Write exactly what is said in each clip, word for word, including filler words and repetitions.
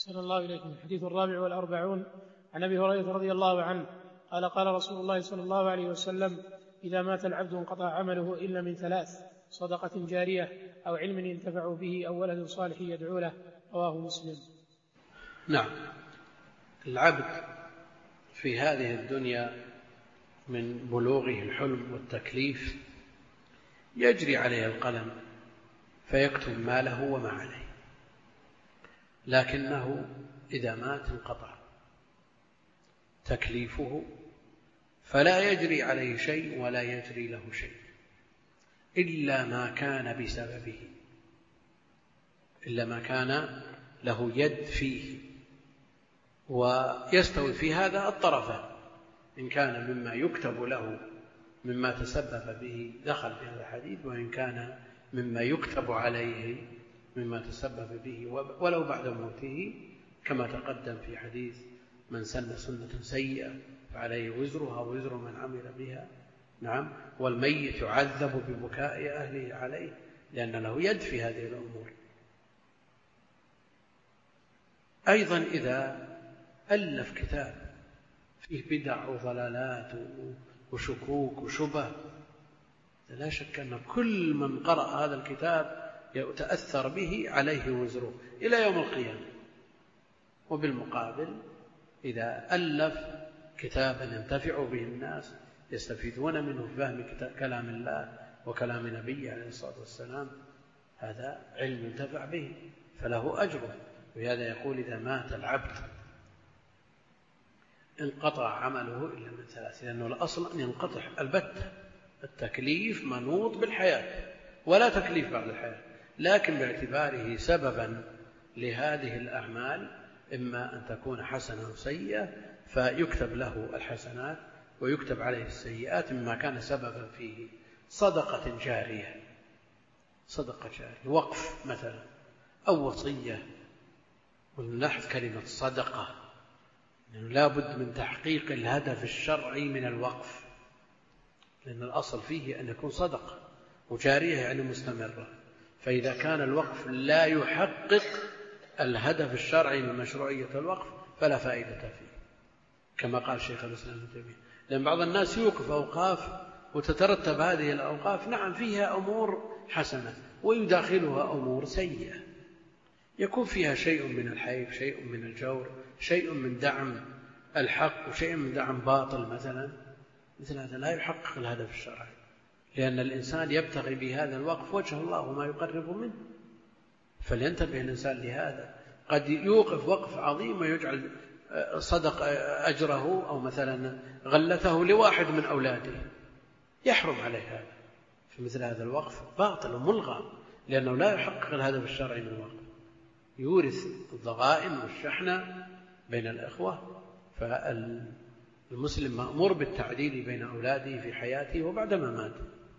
أحسن الله إليكم. الحديث الرابع والأربعون عن أبي هريرة رضي الله عنه قال قال رسول الله صلى الله عليه وسلم: إذا مات العبد انقطع عمله إلا من ثلاث: صدقة جارية أو علم ينتفع به أو ولد صالح يدعو له. رواه مسلم. نعم، العبد في هذه الدنيا من بلوغه الحلم والتكليف يجري عليه القلم فيكتب ما له وما عليه، لكنه إذا مات انقطع تكليفه فلا يجري عليه شيء ولا يجري له شيء إلا ما كان بسببه، إلا ما كان له يد فيه. ويستوي في هذا الطرفان، إن كان مما يكتب له مما تسبب به دخل في هذا الحديث، وإن كان مما يكتب عليه مما تسبب به ولو بعد موته، كما تقدم في حديث من سن سنة سيئة فعليه وزرها وزر من عمل بها. نعم، والميت يعذب ببكاء أهله عليه لأن له يد في هذه الأمور. أيضا إذا ألف كتاب فيه بدع وضلالات وشكوك وشبه، لا شك أن كل من قرأ هذا الكتاب يتأثر به عليه وزره إلى يوم القيامة. وبالمقابل إذا ألف كتابا ينتفع به الناس يستفيدون منه في فهم كلام الله وكلام نبيه عليه الصلاة والسلام، هذا علم ينتفع به فله أجره. وهذا يقول: إذا مات العبد انقطع عمله إلا من ثلاث، لأنه الأصل أن ينقطع البتة. التكليف منوط بالحياة ولا تكليف بعد الحياة، لكن باعتباره سببا لهذه الأعمال إما أن تكون حسنة أو سيئة فيكتب له الحسنات ويكتب عليه السيئات مما كان سببا فيه. صدقة جارية، صدقة جارية، وقف مثلا أو وصية. ونلاحظ كلمة صدقة، يعني لا بد من تحقيق الهدف الشرعي من الوقف، لأن الأصل فيه أن يكون صدقة، وجارية يعني مستمرة. فإذا كان الوقف لا يحقق الهدف الشرعي من مشروعية الوقف فلا فائدة فيه، كما قال شيخ الإسلام ابن تيمية. لأن بعض الناس يوقف أوقاف وتترتب هذه الأوقاف نعم فيها أمور حسنة ويداخلها أمور سيئة، يكون فيها شيء من الحيف، شيء من الجور، شيء من دعم الحق وشيء من دعم باطل مثلا. مثل هذا لا يحقق الهدف الشرعي، لأن الإنسان يبتغي بهذا الوقف وجه الله وما يقرب منه، فلينتبه الإنسان لهذا. قد يوقف وقف عظيم ويجعل صدق أجره أو مثلا غلته لواحد من أولاده، يحرم عليه هذا. فمثل هذا الوقف باطل وملغى، لأنه لا يحقق الهدف الشرعي من الوقف، يورث الضغائن والشحنة بين الإخوة. فالمسلم مأمور بالتعديل بين أولاده في حياته وبعدما مات.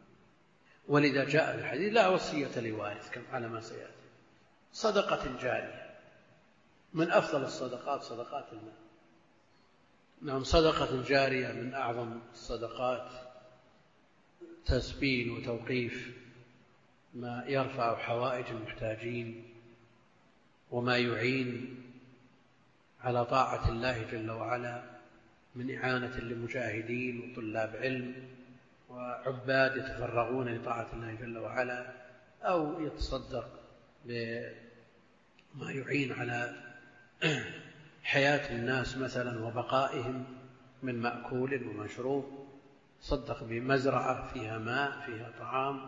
ولذا جاء في الحديث: لا وصية لوارث، كما على ما سيأتي. صدقة جارية، من أفضل الصدقات صدقات المال. نعم، صدقة جارية من أعظم الصدقات، تسبيل وتوقيف ما يرفع حوائج المحتاجين وما يعين على طاعة الله جل وعلا من إعانة لمجاهدين وطلاب علم وعباد يتفرغون لطاعة الله جل وعلا، أو يتصدق بما يعين على حياة الناس مثلا وبقائهم من مأكول ومشروب، صدق بمزرعة فيها ماء فيها طعام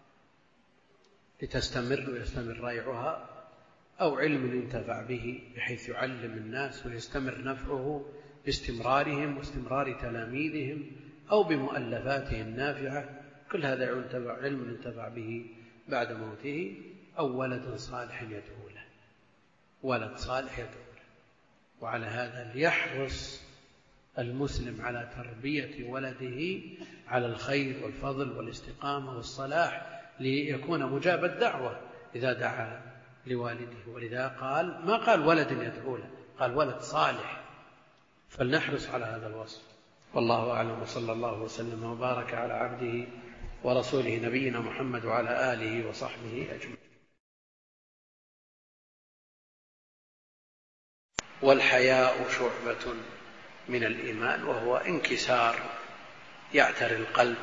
لتستمر ويستمر ريعها، أو علم ينتفع به بحيث يعلم الناس ويستمر نفعه باستمرارهم واستمرار تلاميذهم، أو بمؤلفاته النافعة. كل هذا علم ينتفع به بعد موته، أو ولد صالح يدعو له، ولد صالح يدعو له. وعلى هذا ليحرص المسلم على تربية ولده على الخير والفضل والاستقامة والصلاح، ليكون مجاب الدعوة إذا دعا لوالده. ولذا قال ما قال ولد يدعو له، قال ولد صالح. فلنحرص على هذا الوصف. والله أعلم، وصلى الله وسلم وبارك على عبده ورسوله نبينا محمد وعلى آله وصحبه أجمعين. والحياء شعبة من الإيمان، وهو انكسار يعتري القلب،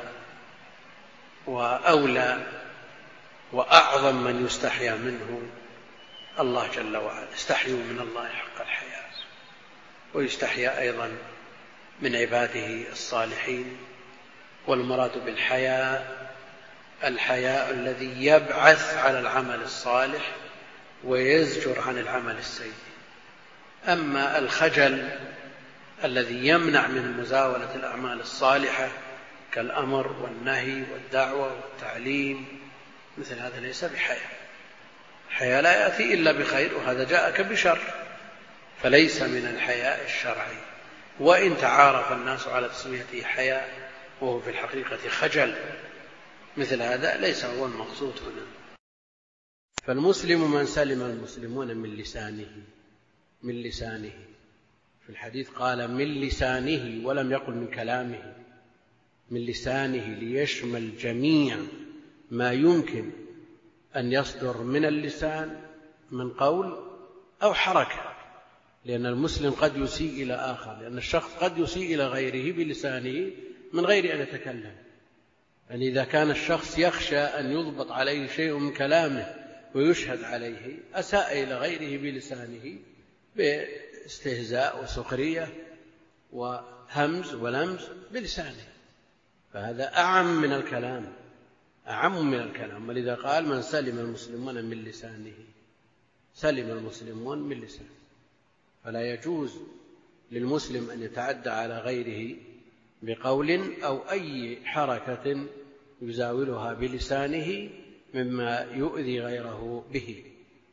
وأولى وأعظم من يستحيا منه الله جل وعلا. استحيوا من الله حق الحياء، ويستحيا أيضا من عباده الصالحين. والمراد بالحياء الحياء الذي يبعث على العمل الصالح ويزجر عن العمل السيء. أما الخجل الذي يمنع من مزاولة الأعمال الصالحة كالأمر والنهي والدعوة والتعليم، مثل هذا ليس بحياء. الحياء لا يأتي إلا بخير، وهذا جاءك بشر، فليس من الحياء الشرعي، وإن تعارف الناس على تسميته حياء وهو في الحقيقة خجل. مثل هذا ليس هو المقصود هنا. فالمسلم من سلم المسلمون من لسانه من لسانه في الحديث قال من لسانه ولم يقل من كلامه، من لسانه ليشمل جميع ما يمكن أن يصدر من اللسان من قول أو حركة، لأن المسلم قد يسيء إلى آخر، لأن الشخص قد يسيء إلى غيره بلسانه من غير أن يتكلم. يعني إذا كان الشخص يخشى أن يضبط عليه شيء من كلامه ويشهد عليه، أساء إلى غيره بلسانه باستهزاء وسخرية وهمز ولمز بلسانه، فهذا أعم من الكلام أعم من الكلام. ولذا قال من سلم المسلمون من لسانه، سلم المسلمون من لسانه. فلا يجوز للمسلم أن يتعدى على غيره بقول أو أي حركة يزاولها بلسانه مما يؤذي غيره به.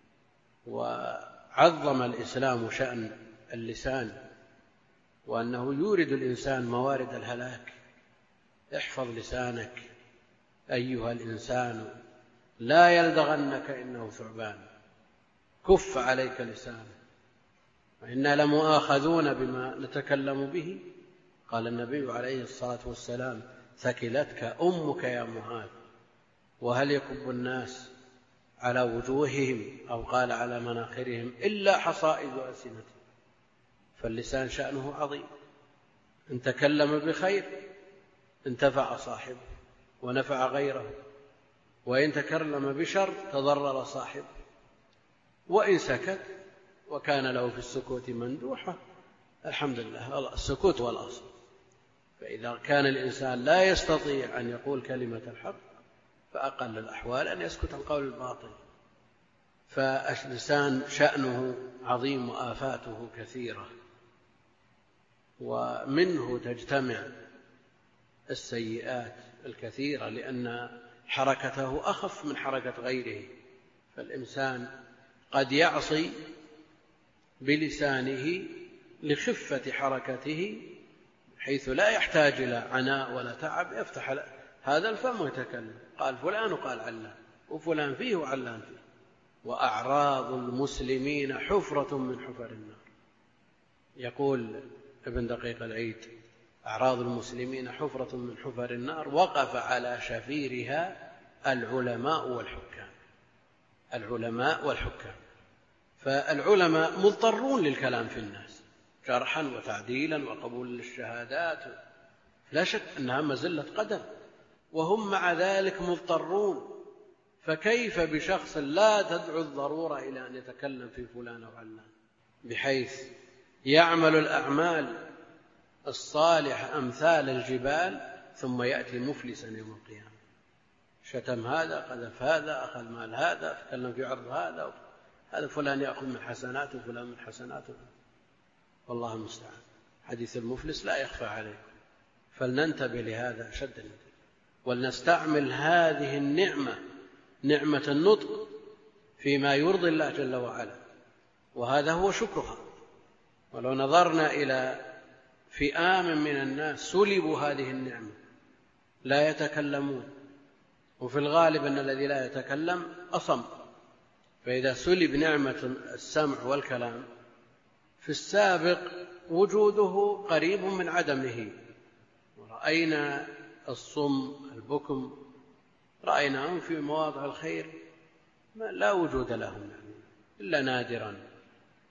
وعظم الإسلام شأن اللسان، وأنه يورد الإنسان موارد الهلاك. احفظ لسانك أيها الإنسان لا يلدغنك إنه ثعبان، كف عليك لسانك وإنا لمؤاخذون بما نتكلم به. قال النبي عليه الصلاة والسلام ثكلتك أمك يا معاذ، وهل يكب الناس على وجوههم أو قال على مناخرهم إلا حصائد ألسنتهم. فاللسان شأنه عظيم، إن تكلم بخير انتفع صاحبه ونفع غيره، وإن تكلم بشر تضرر صاحبه، وإن سكت وكان له في السكوت مندوحة الحمد لله، السكوت هو الأصل. فإذا كان الإنسان لا يستطيع أن يقول كلمة الحق فأقل الأحوال أن يسكت عن قول الباطل. فاللسان شأنه عظيم وآفاته كثيرة، ومنه تجتمع السيئات الكثيرة، لأن حركته أخف من حركة غيره. فالإنسان قد يعصي بلسانه لخفة حركته حيث لا يحتاج إلى عناء ولا تعب، يفتح هذا الفم ويتكلم، قال فلان وقال علان، وفلان فيه وعلان فيه. وأعراض المسلمين حفرة من حفر النار. يقول ابن دقيق العيد أعراض المسلمين حفرة من حفر النار، وقف على شفيرها العلماء والحكام. العلماء والحكام فالعلماء مضطرون للكلام في الناس جرحا وتعديلا وقبول للشهادات، لا شك أنها مزلة قدم، وهم مع ذلك مضطرون. فكيف بشخص لا تدعو الضرورة إلى أن يتكلم في فلان أو علان، بحيث يعمل الأعمال الصالحة أمثال الجبال ثم يأتي مفلسا يوم القيامة، شتم هذا، قذف هذا، أخذ مال هذا، تكلم في عرض هذا، هذا فلان يأخذ من حسناته وفلان من حسناته، والله المستعان. حديث المفلس لا يخفى عليكم، فلننتبه لهذا أشد الانتباه، ولنستعمل هذه النعمة، نعمة النطق، فيما يرضي الله جل وعلا، وهذا هو شكرها. ولو نظرنا إلى فئام من الناس سلبوا هذه النعمة لا يتكلمون، وفي الغالب أن الذي لا يتكلم أصم، فإذا سلب نعمة السمع والكلام في السابق وجوده قريب من عدمه. ورأينا الصم البكم رأيناهم في مواضع الخير لا وجود لهم إلا نادرا،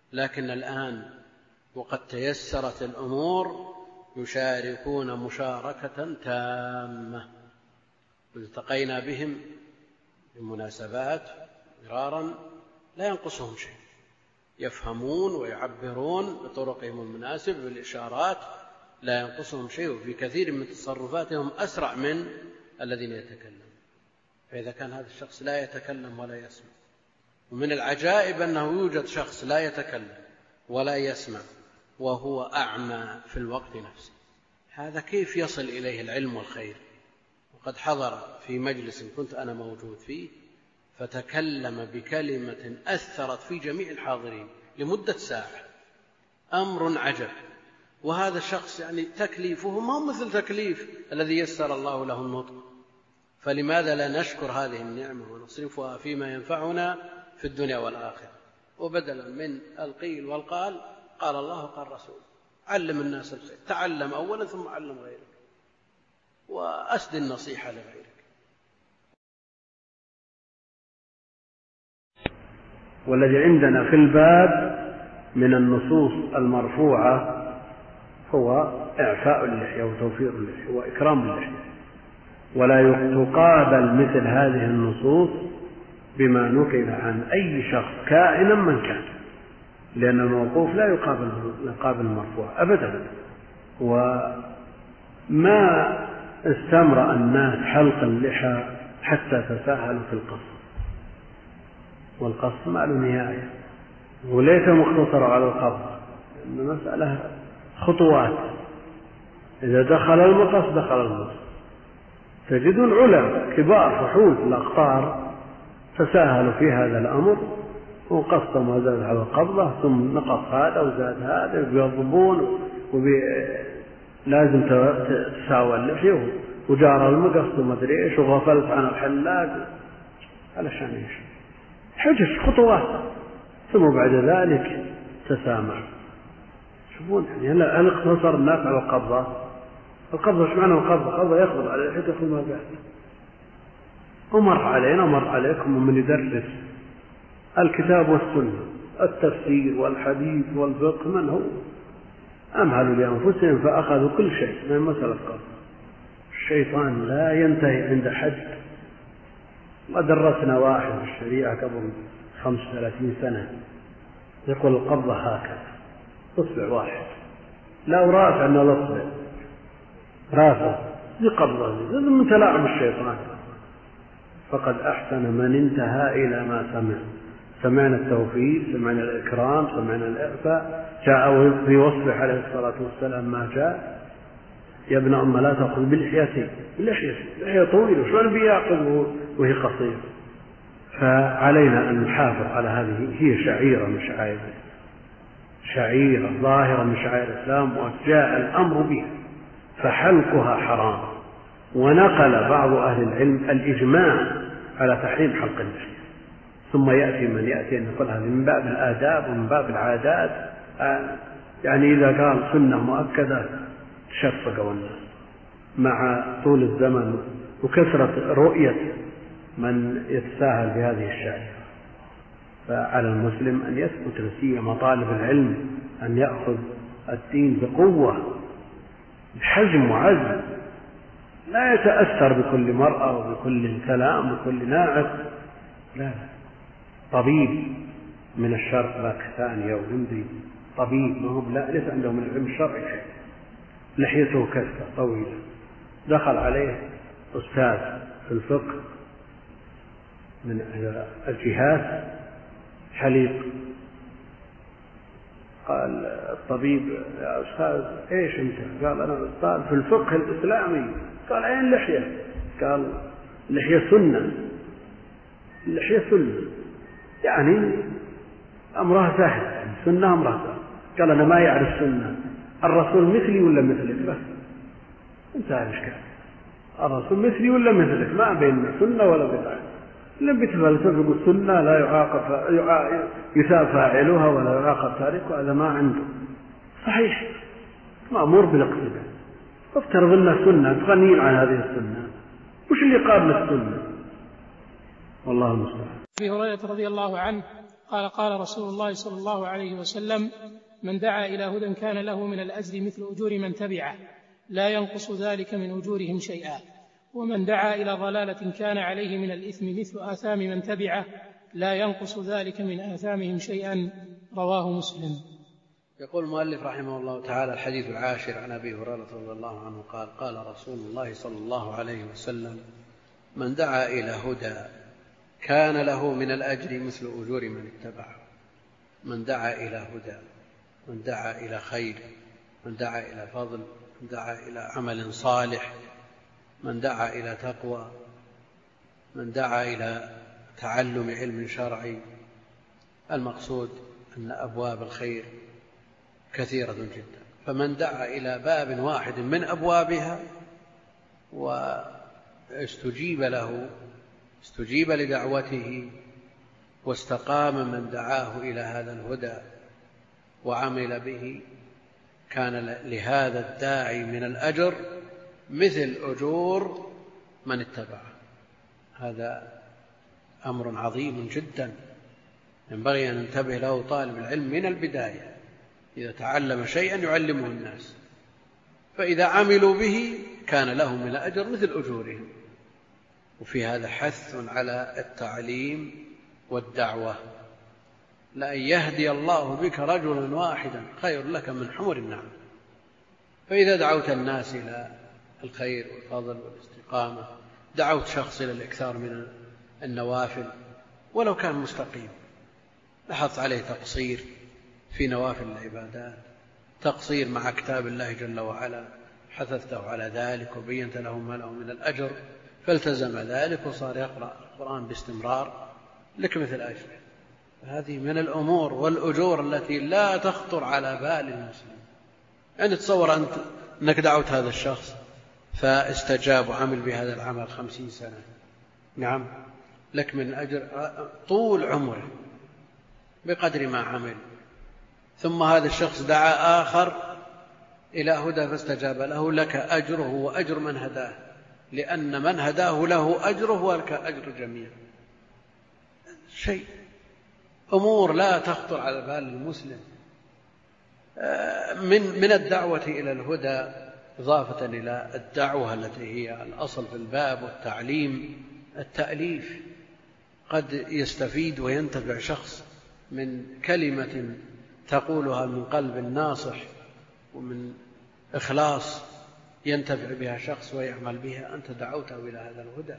لكن الآن وقد تيسرت الأمور يشاركون مشاركة تامة، والتقينا بهم بمناسبات مرارا لا ينقصهم شيء، يفهمون ويعبرون بطرقهم المناسب بالإشارات لا ينقصهم شيء، وفي كثير من تصرفاتهم أسرع من الذين يتكلمون. فإذا كان هذا الشخص لا يتكلم ولا يسمع، ومن العجائب أنه يوجد شخص لا يتكلم ولا يسمع وهو أعمى في الوقت نفسه، هذا كيف يصل إليه العلم والخير؟ وقد حضر في مجلس كنت أنا موجود فيه فتكلم بكلمة أثرت في جميع الحاضرين لمدة ساعة، أمر عجب. وهذا الشخص يعني تكليفه ما مثل تكليف الذي يسر الله له النطق، فلماذا لا نشكر هذه النعمة ونصرفها فيما ينفعنا في الدنيا والآخرة؟ وبدلا من القيل والقال قال الله قال رسول، علم الناس الخير، تعلم أولا ثم علم غيرك، وأسد النصيحة لغيرك. والذي عندنا في الباب من النصوص المرفوعة هو إعفاء اللحية وتوفير اللحية وإكرام اللحية، ولا يقابل مثل هذه النصوص بما نقل عن أي شخص كائنا من كان، لأن الموقوف لا يقابل يقابل المرفوع أبدا. وما استمرأ الناس حلق اللحى حتى تساهلوا في القص، والقص ما له نهاية وليس مقتصر على القبض، إن مسألة خطوات، إذا دخل المقص دخل المقص. تجدون علماء كبار فحول الأقطار تساهلوا في هذا الأمر وقصتم وزاد على القبضة ثم نقص هذا وزاد هذا ويضبون ولازم تساوى اللحية وجار المقص وما أدري إيش وغفلت عن الحلاق علشان إيش، حجج خطوات، ثم بعد ذلك تسامح. شوفون يعني هل اقتصر الناس على القبضة؟ القبضة ايش معنى القبضة؟ القبضة يقبض على اللحية يأخذ ما بعد. ومر علينا مر عليكم ومن يدرس الكتاب والسنة التفسير والحديث والفقه من هو أمهلوا لأنفسهم فأخذوا كل شيء من مسألة القبض. الشيطان لا ينتهي عند حد. ودرسنا واحد في الشريعة قبل خمس وثلاثين سنة يقول القبضة هكذا، اصبع واحد لا رافع أن الأصبع رافع بقبضة، هذا من تلاعب الشيطان. فقد أحسن من انتهى إلى ما سمع. سمعنا التوفيق، سمعنا الإكرام، سمعنا الإعفاء، جاء في وصفه عليه الصلاة والسلام ما جاء: يا ابن أم لا تأخذ بلحيتي، اللحية لحية طويلة شلون بيأخذ وهي قصيرة؟ فعلينا أن نحافظ على هذه، هي شعيرة من شعائر، شعيرة ظاهرة من شعائر الإسلام وجاء الأمر بها، فحلقها حرام. ونقل بعض أهل العلم الإجماع على تحريم حلق اللحية، ثم يأتي من يأتي أن يقول هذا من باب الآداب ومن باب العادات، يعني إذا قال سنة مؤكدة تشفقوا الناس مع طول الزمن وكثرة رؤية من يتساهل بهذه الشعيرة. فعلى المسلم أن يثبت لسيما مطالب العلم أن يأخذ الدين بقوة بحجم وعزم، لا يتأثر بكل مرأة وبكل كلام وبكل ناعق، لا. طبيب من الشرق باكستاني أو هندي، طبيب ما هو لا ليس عنده من العلم الشرعي شيء، لحيته كثة طويلة، دخل عليه أستاذ في الفقه من الجهات حليق، قال الطبيب: يا أستاذ إيش أنت؟ قال: أنا أستاذ في الفقه الإسلامي. قال: أين لحية؟ قال: اللحية سنة، اللحية سنة، يعني أمرها سهل، يعني سنة أمرها سهل. قال: أنا ما يعرف سنة، الرسول مثلي ولا مثلك؟ بس انتهى الإشكال، الرسول مثلي ولا مثلك، ما بين سنة ولا بدعة. لم يتفلسف السنة لا يعاقب يثاب فاعلها ولا يعاقب تاركها، هذا ما عنده صحيح، مأمور بالاقتداء. افترض أن السنة تغنين عن هذه السنة، وش اللي قابل السنة؟ والله المستعان. أبي هريرة رضي الله عنه قال قال رسول الله صلى الله عليه وسلم: من دعا إلى هدى كان له من الأجر مثل أجور من تبعه لا ينقص ذلك من أجورهم شيئا، ومن دعا إلى ضلالة كان عليه من الإثم مثل آثام من تبعه لا ينقص ذلك من آثامهم شيئا. رواه مسلم. يقول المؤلف رحمه الله تعالى: الحديث العاشر عن أبي هريرة رضي الله عنه قال: قال رسول الله صلى الله عليه وسلم: من دعا إلى هدى كان له من الأجر مثل أجور من اتبعه. من دعا إلى هدى، من دعا إلى خير، من دعا إلى فضل، من دعا إلى عمل صالح، من دعا إلى تقوى، من دعا إلى تعلم علم شرعي. المقصود أن أبواب الخير كثيرة جدا، فمن دعا إلى باب واحد من أبوابها واستجيب له، استجيب لدعوته واستقام من دعاه إلى هذا الهدى وعمل به، كان لهذا الداعي من الأجر مثل أجور من اتبعه. هذا أمر عظيم جدا ينبغي أن ينتبه له طالب العلم من البداية. إذا تعلم شيئا يعلمه الناس، فإذا عملوا به كان لهم من الأجر مثل أجورهم. وفي هذا حث على التعليم والدعوة، لأن يهدي الله بك رجلا واحدا خير لك من حمر النعم. فإذا دعوت الناس إلى الخير والفضل والاستقامة، دعوت شخص إلى الإكثار من النوافل ولو كان مستقيم، لاحظت عليه تقصير في نوافل العبادات، تقصير مع كتاب الله جل وعلا، حثثته على ذلك وبينت له ما له من الأجر، فالتزم ذلك وصار يقرأ القرآن باستمرار، لك مثل أجره. هذه من الأمور والأجور التي لا تخطر على بال المسلم. يعني تصور أنت أنك دعوت هذا الشخص فاستجاب وعمل بهذا العمل خمسين سنة، نعم لك من أجر طول عمره بقدر ما عمل. ثم هذا الشخص دعا آخر إلى هدى فاستجاب له، لك أجره وأجر من هداه، لأن من هداه له أجره ولك أجر جميع. شيء أمور لا تخطر على بال المسلم. من من الدعوة إلى الهدى إضافة إلى الدعوة التي هي الأصل في الباب والتعليم، التأليف. قد يستفيد وينتفع شخص من كلمة تقولها من قلب ناصح ومن إخلاص ينتفع بها شخص ويعمل بها، أنت دعوته إلى هذا الهدى.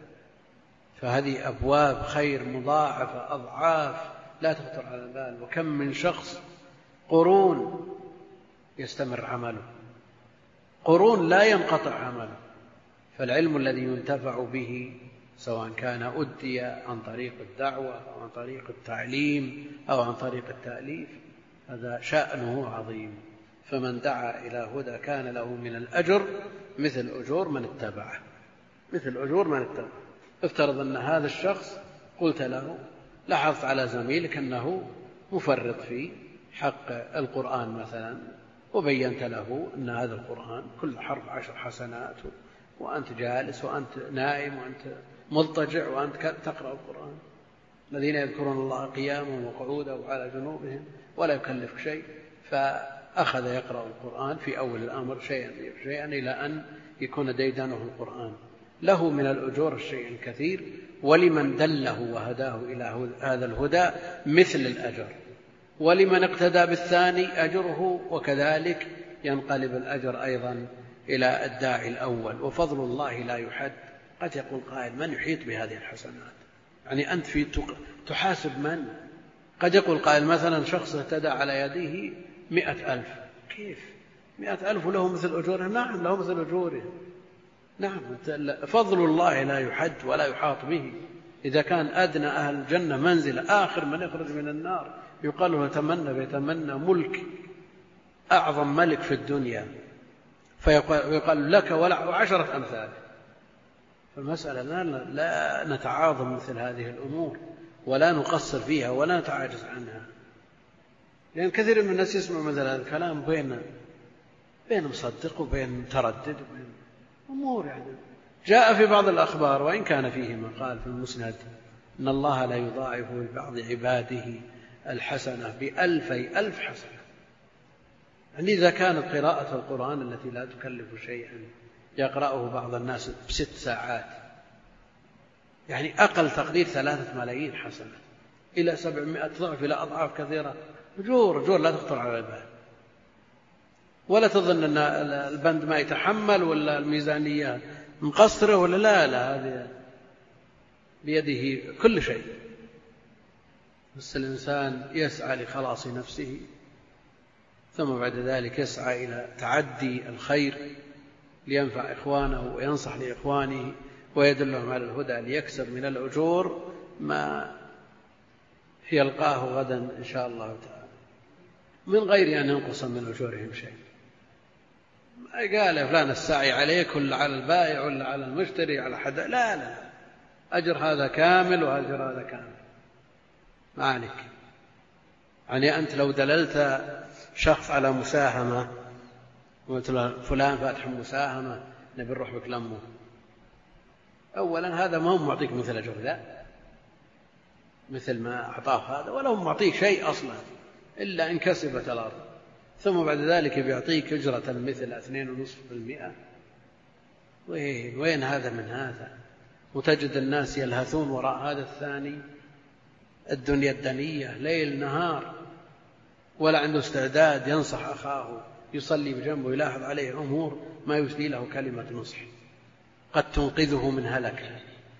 فهذه أبواب خير مضاعفة أضعاف لا تخطر على البال. وكم من شخص قرون يستمر عمله، قرون لا ينقطع عمله. فالعلم الذي ينتفع به سواء كان أدي عن طريق الدعوة أو عن طريق التعليم أو عن طريق التأليف، هذا شأنه عظيم. فمن دعا إلى هدى كان له من الأجر مثل أجور من اتبعه، مثل أجور من اتبعه. افترض أن هذا الشخص قلت له، لاحظت على زميلك أنه مفرط في حق القرآن مثلا، وبينت له أن هذا القرآن كل حرف عشر حسنات، وأنت جالس وأنت نائم وأنت مضطجع وأنت تقرأ القرآن. الذين يذكرون الله قياما وقعودا وعلى جنوبهم ولا يكلف شيء. فأخذ يقرأ القرآن في أول الأمر شيئا شيئا إلى أن يكون ديدانه القرآن. له من الأجور الشيء الكثير، ولمن دله وهداه إلى هذا الهدى مثل الأجر، ولمن اقتدى بالثاني أجره، وكذلك ينقلب الأجر أيضا إلى الداعي الأول. وفضل الله لا يحد. قد يقول قائل: من يحيط بهذه الحسنات؟ يعني أنت في تحاسب من؟ قد يقول قائل مثلا شخص اهتدى على يديه مئة ألف، كيف مئة ألف له مثل أجوره؟ نعم له مثل أجوره، نعم. فضل الله لا يحد ولا يحاط به. إذا كان أدنى أهل الجنة منزل آخر من يخرج من النار يقال له يتمنى بيتمنى ملك أعظم ملك في الدنيا، فيقال لك ولا عشرة أمثال. فالمسألة لا, لا نتعاظم مثل هذه الأمور ولا نقصر فيها ولا نتعاجز عنها، لأن كثير من الناس يسمع مثل هذا الكلام بين بين مصدق وبين متردد وبين أمور. يعني جاء في بعض الأخبار وإن كان فيه مقال في المسند أن الله لا يضاعف لبعض عباده الحسنة بألفي ألف حسنة. يعني إذا كانت قراءة القرآن التي لا تكلف شيئا يقرأه بعض الناس بست ساعات، يعني أقل تقدير ثلاثة ملايين حسنة إلى سبعمائة ضعف إلى أضعاف كثيرة، أجور أجور لا تخطر على البال، ولا تظن أن البند ما يتحمل ولا الميزانية مقصرة ولا لا لا، هذه بيده كل شيء. بس الإنسان يسعى لخلاص نفسه، ثم بعد ذلك يسعى إلى تعدي الخير لينفع إخوانه وينصح لإخوانه ويدلهم على الهدى ليكسب من الأجور ما يلقاه غدا إن شاء الله تعالى، من غير أن ينقص من أجورهم شيء. ما قال فلان السعي عليك ولا على البائع ولا على المشتري على حد، لا لا، أجر هذا كامل وأجر هذا كامل ما عليك. يعني أنت لو دللت شخص على مساهمة وقلت فلان فاتح مساهمة نبي نروح بك لمه، أولا هذا ما هو معطيك مثل أجر ذا مثل ما أعطاه هذا، ولا هو معطيك شيء أصلا إلا إن كسبت الأرض، ثم بعد ذلك بيعطيك أجرة مثل اثنين ونصف بالمئة. وين, وين هذا من هذا؟ وتجد الناس يلهثون وراء هذا الثاني الدنيا الدنية ليل نهار، ولا عنده استعداد ينصح أخاه، يصلي بجنبه يلاحظ عليه أمور ما يسلي له كلمة نصح قد تنقذه من هلك،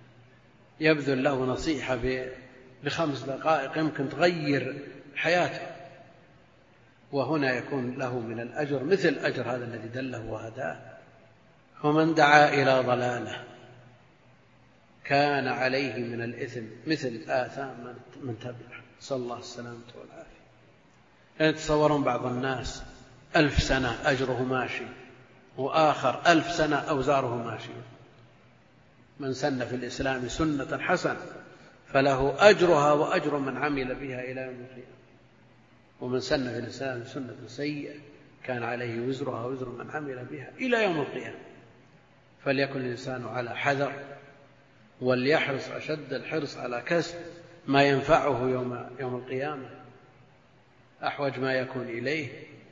يبذل له نصيحة بخمس دقائق يمكن تغير حياته، وهنا يكون له من الأجر مثل أجر هذا الذي دله وهداه. ومن دعا إلى ضلاله كان عليه من الإثم مثل آثام من تبعه، صلى الله السلامة والعافية. يعني تصورون بعض الناس ألف سنة أجره ماشي، وآخر ألف سنة أوزاره ماشي. من سن في الإسلام سنة حسنة فله أجرها وأجر من عمل بها إلى يوم القيامة، ومن سن في الإسلام سنة سيئة كان عليه وزرها وزر من عمل بها إلى يوم القيامة. فليكن الإنسان على حذر، وليحرص أشد الحرص على كسب ما ينفعه يوم, يوم القيامة أحوج ما يكون إليه،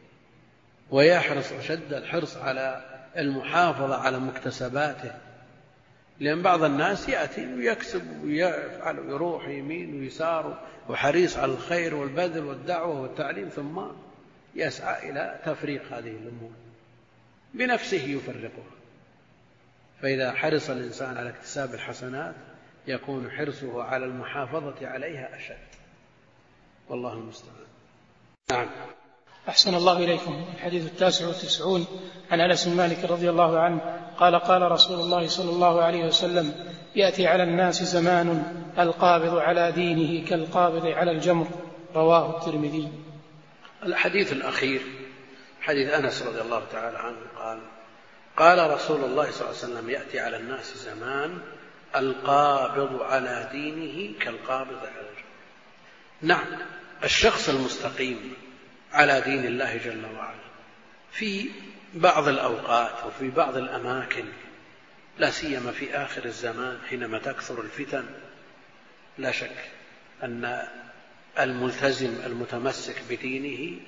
ويحرص أشد الحرص على المحافظة على مكتسباته، لأن بعض الناس يأتي ويكسب ويفعل ويروح يمين ويسار وحريص على الخير والبذل والدعوة والتعليم، ثم يسعى إلى تفريق هذه الأمور بنفسه يفرقها. فإذا حرص الإنسان على اكتساب الحسنات يكون حرصه على المحافظة عليها أشد، والله المستعان. نعم. أحسن الله إليكم. الحديث التاسع والتسعون عن أنس بن مالك رضي الله عنه قال قال رسول الله صلى الله عليه وسلم: يأتي على الناس زمان القابض على دينه كالقابض على الجمر، رواه الترمذي. الحديث الأخير حديث أنس رضي الله تعالى عنه قال قال رسول الله صلى الله عليه وسلم: يأتي على الناس زمان القابض على دينه كالقابض على الجمر. نعم، الشخص المستقيم على دين الله جل وعلا في بعض الأوقات وفي بعض الأماكن، لا سيما في آخر الزمان حينما تكثر الفتن، لا شك أن الملتزم المتمسك بدينه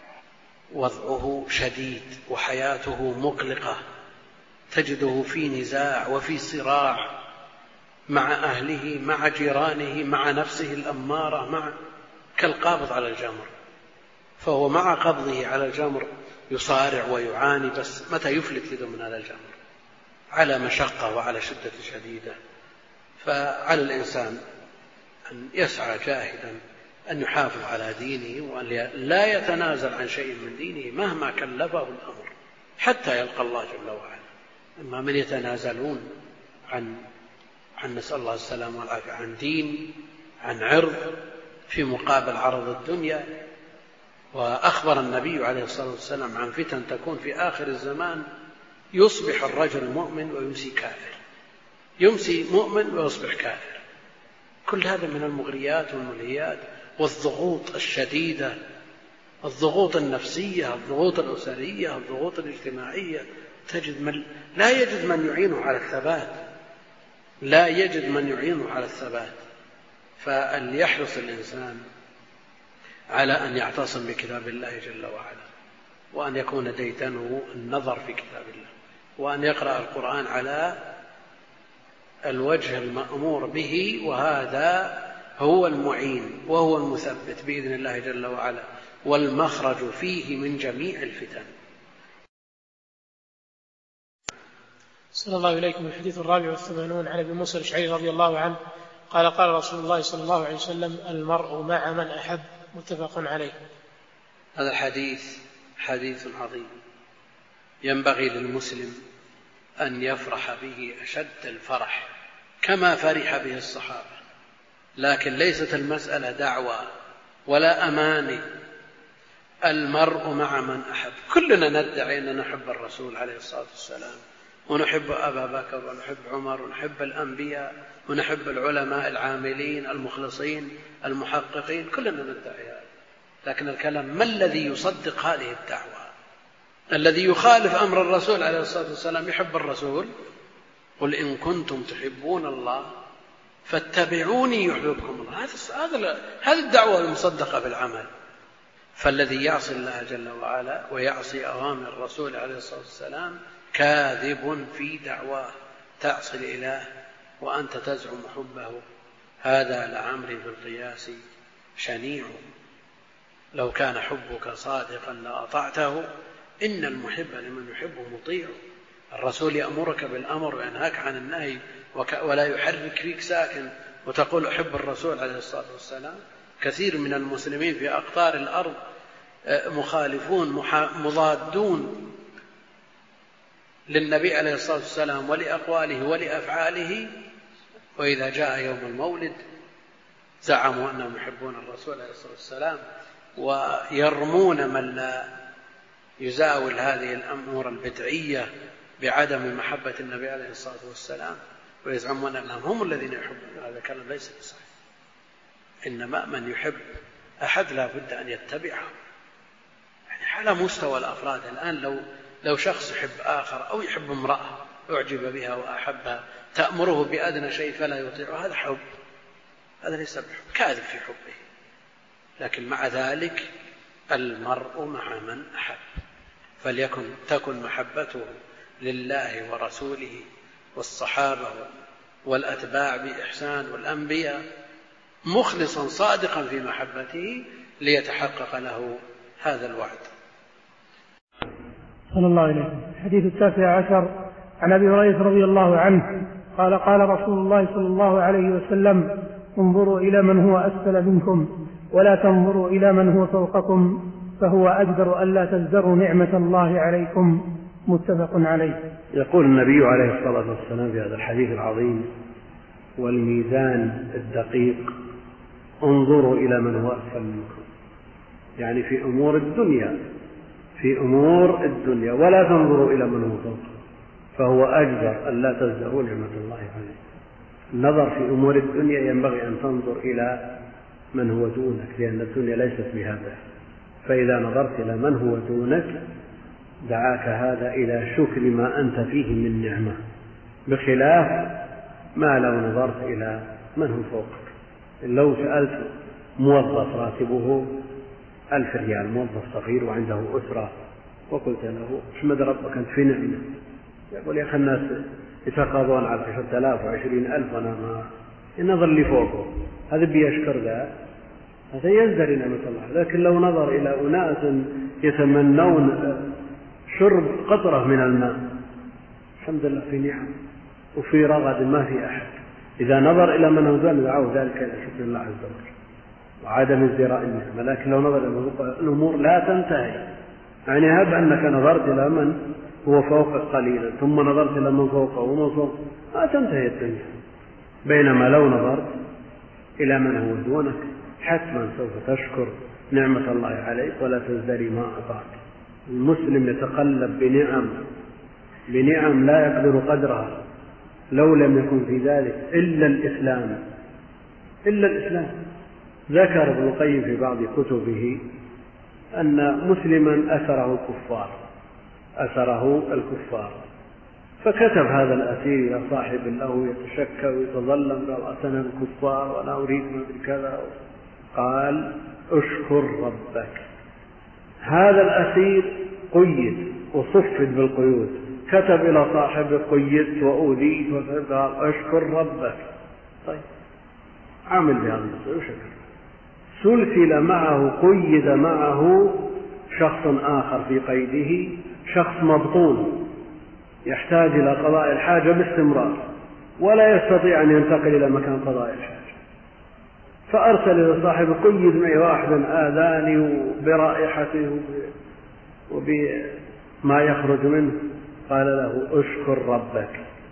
وضعه شديد وحياته مقلقة، تجده في نزاع وفي صراع مع أهله مع جيرانه مع نفسه الأمارة مع كالقابض على الجمر. فهو مع قبضه على الجمر يصارع ويعاني، بس متى يفلت يده من هذا الجمر على مشقة وعلى شدة شديدة. فعلى الإنسان أن يسعى جاهدا أن يحافظ على دينه وأن لا يتنازل عن شيء من دينه مهما كلفه الأمر حتى يلقى الله جل وعلا. أما من يتنازلون عن عن نسأل الله السلامة والعافية عن دين عن عرض في مقابل عرض الدنيا. وأخبر النبي عليه الصلاة والسلام عن فتن تكون في آخر الزمان، يصبح الرجل مؤمن ويمسي كافر، يمسي مؤمن ويصبح كافر. كل هذا من المغريات والملهيات والضغوط الشديدة، الضغوط النفسية، الضغوط الأسرية، الضغوط الاجتماعية. تجد من لا يجد من يعينه على الثبات، لا يجد من يعينه على الثبات. فليحرص الإنسان على أن يعتصم بكتاب الله جل وعلا، وأن يكون ديدنه النظر في كتاب الله، وأن يقرأ القرآن على الوجه المأمور به، وهذا هو المعين وهو المثبت بإذن الله جل وعلا، والمخرج فيه من جميع الفتن. صلى الله إليكم. الحديث الرابع والثمانون عن أبي موسى الأشعري رضي الله عنه قال قال رسول الله صلى الله عليه وسلم: المرء مع من أحب. متفق عليه. هذا الحديث حديث عظيم، ينبغي للمسلم أن يفرح به أشد الفرح كما فرح به الصحابة، لكن ليست المسألة دعوة ولا أماني. المرء مع من أحب. كلنا ندعي أن نحب الرسول عليه الصلاة والسلام، ونحب أبا بكر، ونحب عمر، ونحب الأنبياء، ونحب العلماء العاملين المخلصين المحققين، كلنا ندعي هذا. لكن الكلام: ما الذي يصدق هذه الدعوة؟ الذي يخالف أمر الرسول عليه الصلاة والسلام يحب الرسول؟ قل إن كنتم تحبون الله فاتبعوني يحببكم الله. هذه الدعوة المصدقة بالعمل. فالذي يعصي الله جل وعلا ويعصي أوامر الرسول عليه الصلاة والسلام كاذب في دعواه. تعصي الإله وأنت تزعم حبه، هذا لعمري بالقياس شنيع. لو كان حبك صادقا لأطعته، إن المحب لمن يحبه مطيع. الرسول يأمرك بالأمر وينهاك عن النهي، ولا يحرك فيك ساكن وتقول أحب الرسول عليه الصلاة والسلام. كثير من المسلمين في أقطار الأرض مخالفون مضادون للنبي عليه الصلاة والسلام ولأقواله ولأفعاله، وإذا جاء يوم المولد زعموا أنهم يحبون الرسول عليه الصلاة والسلام، ويرمون من لا يزاول هذه الأمور البدعية بعدم محبة النبي عليه الصلاة والسلام، ويزعمون أنهم هم الذين يحبون. هذا كلام ليس بصحيح. إنما من يحب أحد لا بد أن يتبعه. يعني على مستوى الأفراد الآن، لو لو شخص يحب آخر أو يحب امرأة أعجب بها وأحبها، تأمره بأدنى شيء فلا يطيعه، هذا حب، هذا ليس بحب، كاذب في حبه. لكن مع ذلك المرء مع من أحب، فليكن تكن محبته لله ورسوله والصحابة والأتباع بإحسان والأنبياء، مخلصا صادقا في محبته ليتحقق له هذا الوعد. صلى الله عليه وسلم. الحديث التاسع عشر عن أبي هريرة رضي الله عنه قال قال رسول الله صلى الله عليه وسلم: انظروا إلى من هو أسفل منكم ولا تنظروا إلى من هو فوقكم، فهو أجدر ألا تزدروا نعمة الله عليكم. متفق عليه. يقول النبي عليه الصلاة والسلام في هذا الحديث العظيم: والميزان الدقيق انظروا إلى من هو أسفل منكم، يعني في أمور الدنيا، في أمور الدنيا، ولا تنظروا إلى من هو فوقكم، فهو أجدر ألا تزدروا نعمة الله عليكم. النظر في أمور الدنيا ينبغي أن تنظر إلى من هو دونك، لأن الدنيا ليست بهذا. فإذا نظرت إلى من هو دونك دعاك هذا إلى شكر ما أنت فيه من نعمة، بخلاف ما لو نظرت إلى من هو فوقك. لو سألت موظف راتبه ألف ريال، موظف صغير وعنده أسرة، وقلت له: احمد ربك أنت في نعمة، يقول: يا أخي الناس يتقاضون على عشرة آلاف وعشرين ألف وأنا ما النظر اللي فوقه، هذا بيشكر ذا، هذا يزدري نعمة الله. لكن لو نظر إلى أناس يتمنون شرب قطرة من الماء، الحمد لله في نعم وفي رغد ما في أحد. إذا نظر إلى من هو دون دعوه ذلك إلى شكر الله عز وجل وعدم ازدراء النعمة. لكن لو نظر إلى الأمور لا تنتهي، يعني هب أنك نظرت إلى من هو فوقك قليلا ثم نظرت إلى من فوقه ومن فوقه، ما تنتهي الدنيا. بينما لو نظرت إلى من هو دونك حتما سوف تشكر نعمة الله عليك ولا تزدري ما أعطاك. المسلم يتقلب بنعم بنعم لا يقدر قدرها، لو لم يكن في ذلك إلا الإسلام إلا الإسلام. ذكر ابن القيم في بعض كتبه أن مسلما أسره الكفار أسره الكفار فكتب هذا الأسير إلى صاحب له يتشكى ويتظلم: قال: أتنا الكفار ولا أريد من كذا. قال: اشكر ربك. هذا الأسير قيد وصفد بالقيود، كتب إلى صاحبه قيدت وأوذيت وقال اشكر ربك. طيب عامل بهذا وشكر. سلسل معه، قيد معه شخص آخر في قيده، شخص مبطون يحتاج إلى قضاء الحاجة باستمرار ولا يستطيع أن ينتقل إلى مكان قضاء الحاجة، فأرسل إلى صاحبه قيد معي واحدا آذاني برائحته وبما يخرج منه، قال له اشكر ربك.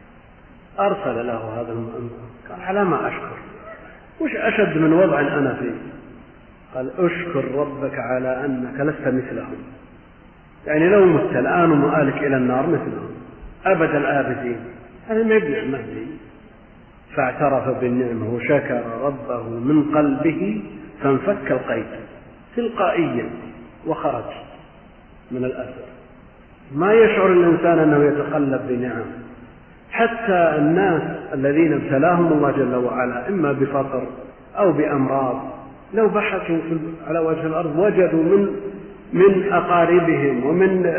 أرسل له هذا المؤمن، قال على ما أشكر؟ وش أشد من وضع أنا فيه؟ قال اشكر ربك على أنك لست مثلهم، يعني لو مت الآن ومآلك إلى النار مثلهم أبد الآبدين، هذا ما يبنع مهدي. فاعترف بالنعمة وشكر ربه من قلبه فانفك القيد تلقائيا وخرج من الأثر. ما يشعر الإنسان أنه يتقلب بنعم. حتى الناس الذين ابتلاهم الله جل وعلا إما بفقر أو بأمراض، لو بحثوا على وجه الأرض وجدوا من من أقاربهم ومن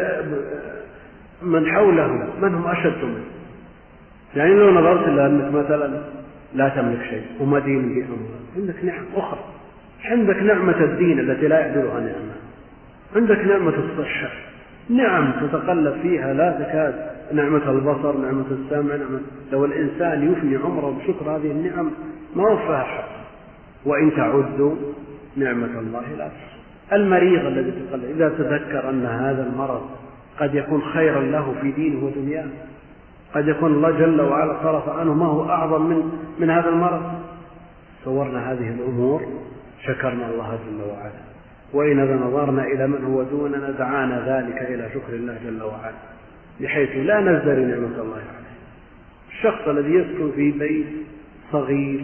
من حولهم من هم أشد منه. يعني لو نظرت إلى أنك مثلا لا تملك شيء ومدين بأموال، عندك نعم أخرى، عندك نعمة الدين التي لا يعدلها نعمة، عندك نعمة الصحة، نعم تتقلب فيها لا تكاد، نعمة البصر، نعمة السمع، نعمة. لو الإنسان يفني عمره بشكر هذه النعم ما وفاها حق، وإن تعدوا نعمة الله لا تحصوها. المريض الذي تقلب إذا تذكر أن هذا المرض قد يكون خيرا له في دينه ودنياه، قد يكون الله جل وعلا صرف عنه ما هو أعظم من, من هذا المرض، صورنا هذه الأمور شكرنا الله جل وعلا. وإن نظرنا إلى من هو دوننا دعانا ذلك إلى شكر الله جل وعلا، بحيث لا نزدري نعمة الله عليه. الشخص الذي يسكن في بيت صغير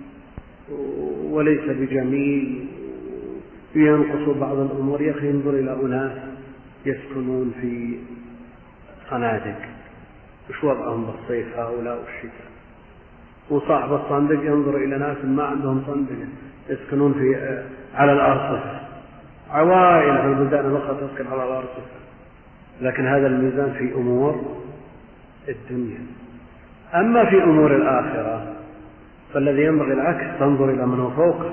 وليس بجميل ينقص بعض الأمور، يا أخي انظر إلى أناس يسكنون في صنادق، وش وضعهم بالصيف هؤلاء والشتاء. وصاحب الصندوق ينظر إلى ناس ما عندهم صندوق يسكنون في على الأرصفة، عوائل في البلدان الأخرى تسكن على الأرصفة. لكن هذا الميزان في أمور الدنيا. أما في أمور الآخرة فالذي ينبغي العكس، تنظر إلى من هو فوقك،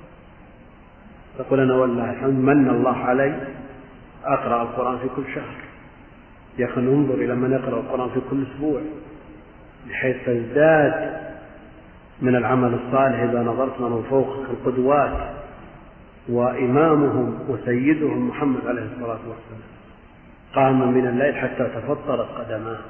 تقول أنا والله الحمد من الله علي أقرأ القرآن في كل شهر. يا أخي ننظر إلى من يقرأ القرآن في كل أسبوع، بحيث تزداد من العمل الصالح إذا نظرت من هو فوقك. القدوات وإمامهم وسيدهم محمد عليه الصلاة والسلام قام من الليل حتى تفطرت قدماه.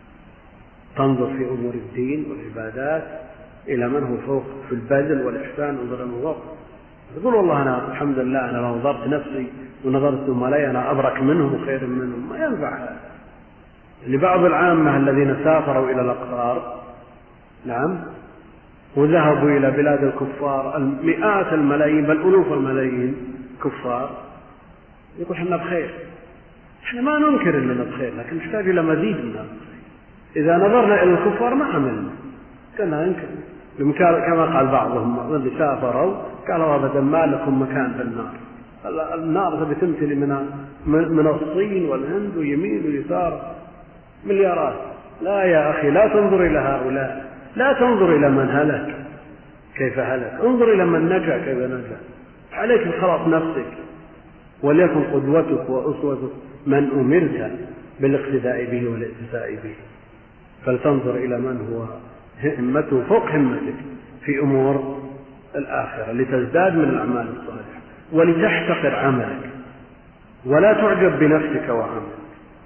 تنظر في أمور الدين والعبادات إلى من هو فوق في البذل والإحسان، انظر النظر تقول والله أنا الحمد لله أنا لو نظرت نفسي ونظرت مالي أنا أبرك منهم وخير منهم، ما ينفع هذا. لبعض العامة الذين سافروا إلى الأقطار نعم وذهبوا إلى بلاد الكفار، المئات الملايين بل ألوف الملايين كفار، يقول احنا بخير. احنا ما ننكر اننا بخير، لكن نحتاج إلى مزيد من هذا. إذا نظرنا إلى الكفار ما عملنا، كنا ننكر كما قال بعضهم اللي سافروا قالوا أبدا ما لكم مكان في النار. النار تبي تمتلي من من الصين والهند ويمين ويسار مليارات. لا يا أخي لا تنظر إلى هؤلاء، لا تنظر إلى من هلك كيف هلك، انظر إلى من نجا كيف نجا. عليك بخلاص نفسك، وليكن قدوتك وأسوتك من أمرت بالاقتداء به والاتساء به. فلتنظر إلى من هو همته فوق همتك في أمور الآخرة لتزداد من الأعمال الصالحة ولتحتقر عملك ولا تعجب بنفسك وعملك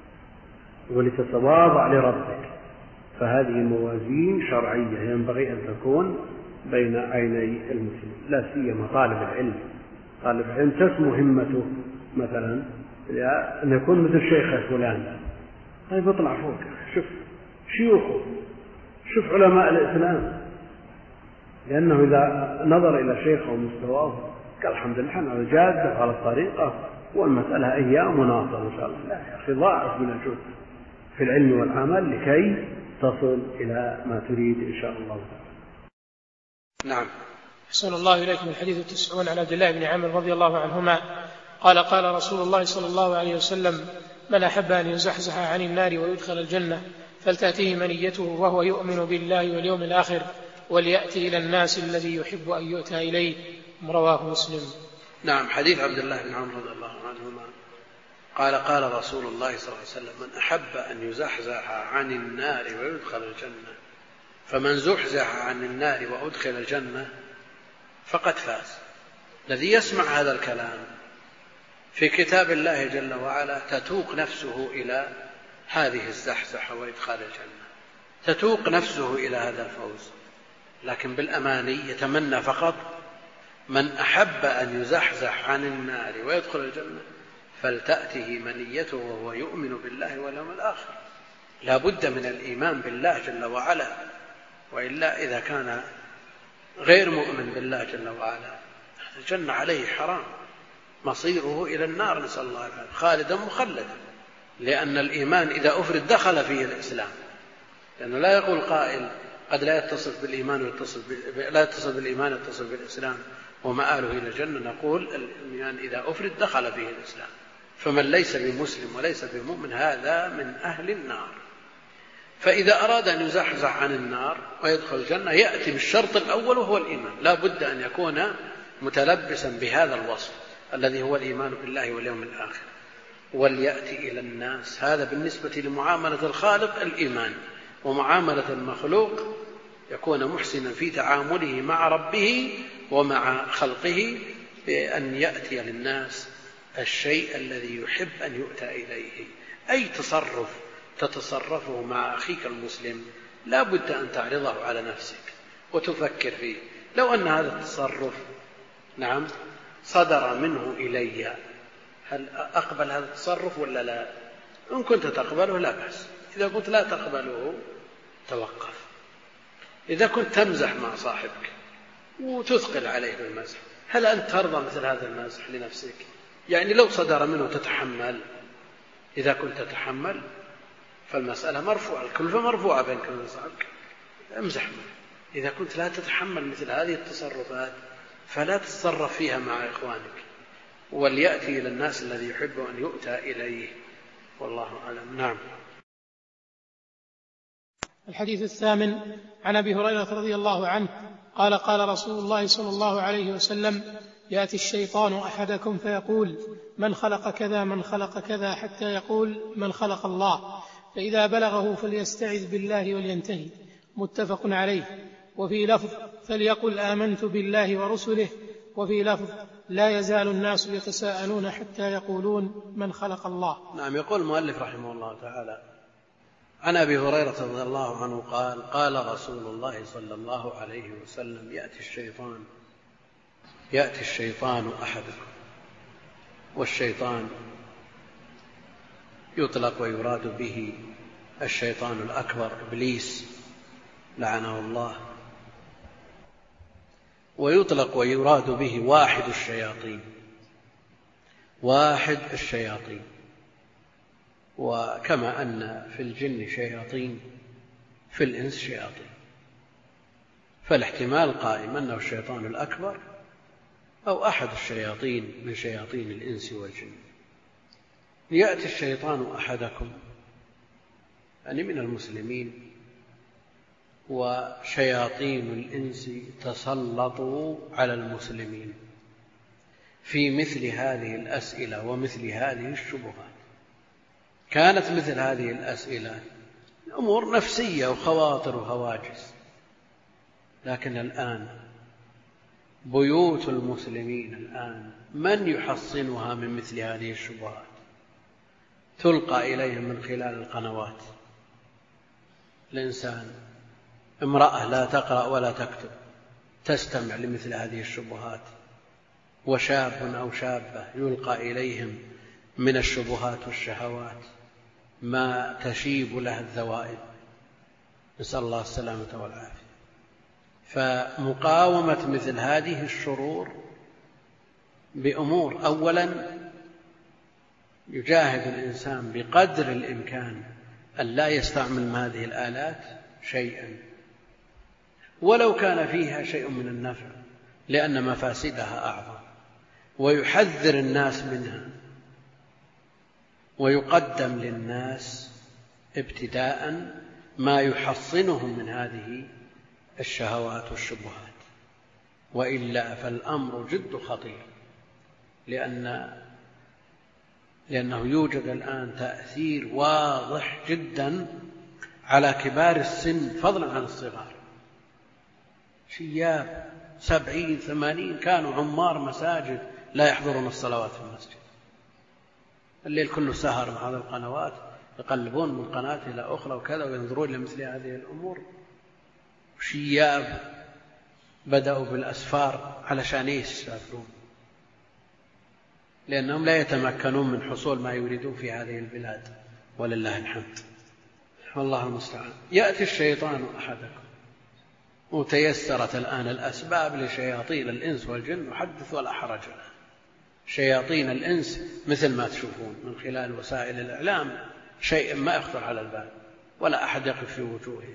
ولتتواضع لربك. فهذه موازين شرعية ينبغي أن تكون بين عيني المسلم، لا سيما طالب العلم. طالب العلم تسمو همته مثلا أن يكون مثل شيخ فلان، طيب اطلع فوق، شوف شيوخه، شوف علماء الإسلام، لأنه إذا نظر إلى شيخه ومستواه قال الحمد لله أنا جادة على الطريقة والمسألة أيام وناصر إن شاء الله. لا يا أخي ضاعف من الجهد في العلم والعمل لكي تصل إلى ما تريد إن شاء الله. نعم. أحسن الله إليكم. الحديث التسعون عن عبد الله بن عمرو رضي الله عنهما قال قال رسول الله صلى الله عليه وسلم: من أحب أن يزحزح عن النار ويدخل الجنة فلتأتيه منيته وهو يؤمن بالله واليوم الآخر وليأتي إلى الناس الذي يحب أن يؤتى إليه. رواه مسلم. نعم. حديث عبد الله بن عمرو رضي الله عنهما قال قال رسول الله صلى الله عليه وسلم: من أحب أن يزحزح عن النار ويدخل الجنة فمن زحزح عن النار وأدخل الجنة فقد فاز. الذي يسمع هذا الكلام في كتاب الله جل وعلا تتوق نفسه إلى هذه الزحزحة وإدخال الجنة، تتوق نفسه إلى هذا الفوز، لكن بالأماني يتمنى فقط. من أحب أن يزحزح عن النار ويدخل الجنة فلتأته منيته وهو يؤمن بالله واليوم الآخر. لا بد من الإيمان بالله جل وعلا، وإلا إذا كان غير مؤمن بالله جل وعلا الجنة عليه حرام، مصيره إلى النار، نسأل الله العافية، خالدا مخلدا. لأن الإيمان إذا أفرد دخل فيه الإسلام، لأنه لا يقول قائل قد لا يتصف بالإيمان ويتصف لا يتصف بالإيمان يتصف بالإسلام ومآله إلى الجنة. نقول الإيمان إذا أفرد دخل فيه الإسلام، فمن ليس بمسلم وليس بمؤمن هذا من أهل النار. فإذا أراد أن يزحزح عن النار ويدخل الجنة يأتي بالشرط الأول وهو الإيمان، لا بد أن يكون متلبسا بهذا الوصف الذي هو الإيمان بالله واليوم الآخر. وليأتي إلى الناس، هذا بالنسبة لمعاملة الخالق الإيمان، ومعاملة المخلوق يكون محسنا في تعامله مع ربه ومع خلقه، بأن يأتي للناس الشيء الذي يحب أن يؤتى إليه. أي تصرف تتصرفه مع أخيك المسلم لا بد أن تعرضه على نفسك وتفكر فيه. لو أن هذا التصرف نعم صدر منه إلي، هل أقبل هذا التصرف ولا لا؟ إن كنت تقبله لا بأس، إذا كنت لا تقبله توقف. إذا كنت تمزح مع صاحبك وتثقل عليه بالمزح، هل أنت ترضى مثل هذا المزح لنفسك؟ يعني لو صدر منه تتحمل. إذا كنت تتحمل فالمسألة مرفوعة، الكلفة مرفوعة بينك وبين صاحبك، امزح معه. إذا كنت لا تتحمل مثل هذه التصرفات فلا تتصرف فيها مع إخوانك. وليأتي إلى الناس الذي يحب أن يؤتى إليه، والله أعلم. نعم. الحديث الثامن عن أبي هريرة رضي الله عنه قال قال رسول الله صلى الله عليه وسلم: يأتي الشيطان أحدكم فيقول: من خلق كذا من خلق كذا، حتى يقول: من خلق الله، فإذا بلغه فليستعذ بالله ولينتهي. متفق عليه. وفي لفظ: فليقل آمنت بالله ورسله. وفي لفظ: لا يزال الناس يتساءلون حتى يقولون: من خلق الله. نعم. يقول المؤلف رحمه الله تعالى: عن أبي هريرة رضي الله عنه قال قال رسول الله صلى الله عليه وسلم: يأتي الشيطان يأتي الشيطان أحدكم. والشيطان يطلق ويراد به الشيطان الأكبر إبليس لعنه الله، ويطلق ويراد به واحد الشياطين واحد الشياطين وكما أن في الجن شياطين في الإنس شياطين، فالاحتمال قائم أنه الشيطان الأكبر أو أحد الشياطين من شياطين الإنس والجن. يأتي الشيطان أحدكم يعني من المسلمين، وشياطين الإنس تسلطوا على المسلمين في مثل هذه الأسئلة ومثل هذه الشبهات. كانت مثل هذه الأسئلة أمور نفسية وخواطر وهواجس، لكن الآن بيوت المسلمين الآن من يحصنها من مثل هذه الشبهات؟ تلقى إليهم من خلال القنوات. الإنسان امرأة لا تقرأ ولا تكتب تستمع لمثل هذه الشبهات، وشاب أو شابة يلقى إليهم من الشبهات والشهوات ما تشيب لها الذوائب، نسأل الله السلامة والعافية. فمقاومة مثل هذه الشرور بأمور: أولا يجاهد الإنسان بقدر الإمكان أن لا يستعمل هذه الآلات شيئا ولو كان فيها شيء من النفع، لأن مفاسدها أعظم، ويحذر الناس منها، ويقدم للناس ابتداء ما يحصنهم من هذه الشهوات والشبهات، وإلا فالأمر جد خطير، لأن لأنه يوجد الآن تأثير واضح جدا على كبار السن فضلا عن الصغار. شياب سبعين ثمانين كانوا عمار مساجد لا يحضرون الصلوات في المسجد، الليل كله سهر مع هذه القنوات، يقلبون من قناة إلى أخرى وكذا، وينظرون لمثل هذه الأمور. شياب بدأوا بالأسفار علشان يسافرون، لأنهم لا يتمكنون من حصول ما يريدون في هذه البلاد، ولله الحمد، والله المستعان. يأتي الشيطان أحدكم، وتيسرت الآن الأسباب لشياطين الإنس والجن، وحدث ولا حرج. شياطين الإنس مثل ما تشوفون من خلال وسائل الإعلام شيء ما يخطر على البال، ولا أحد يقف في وجوهه.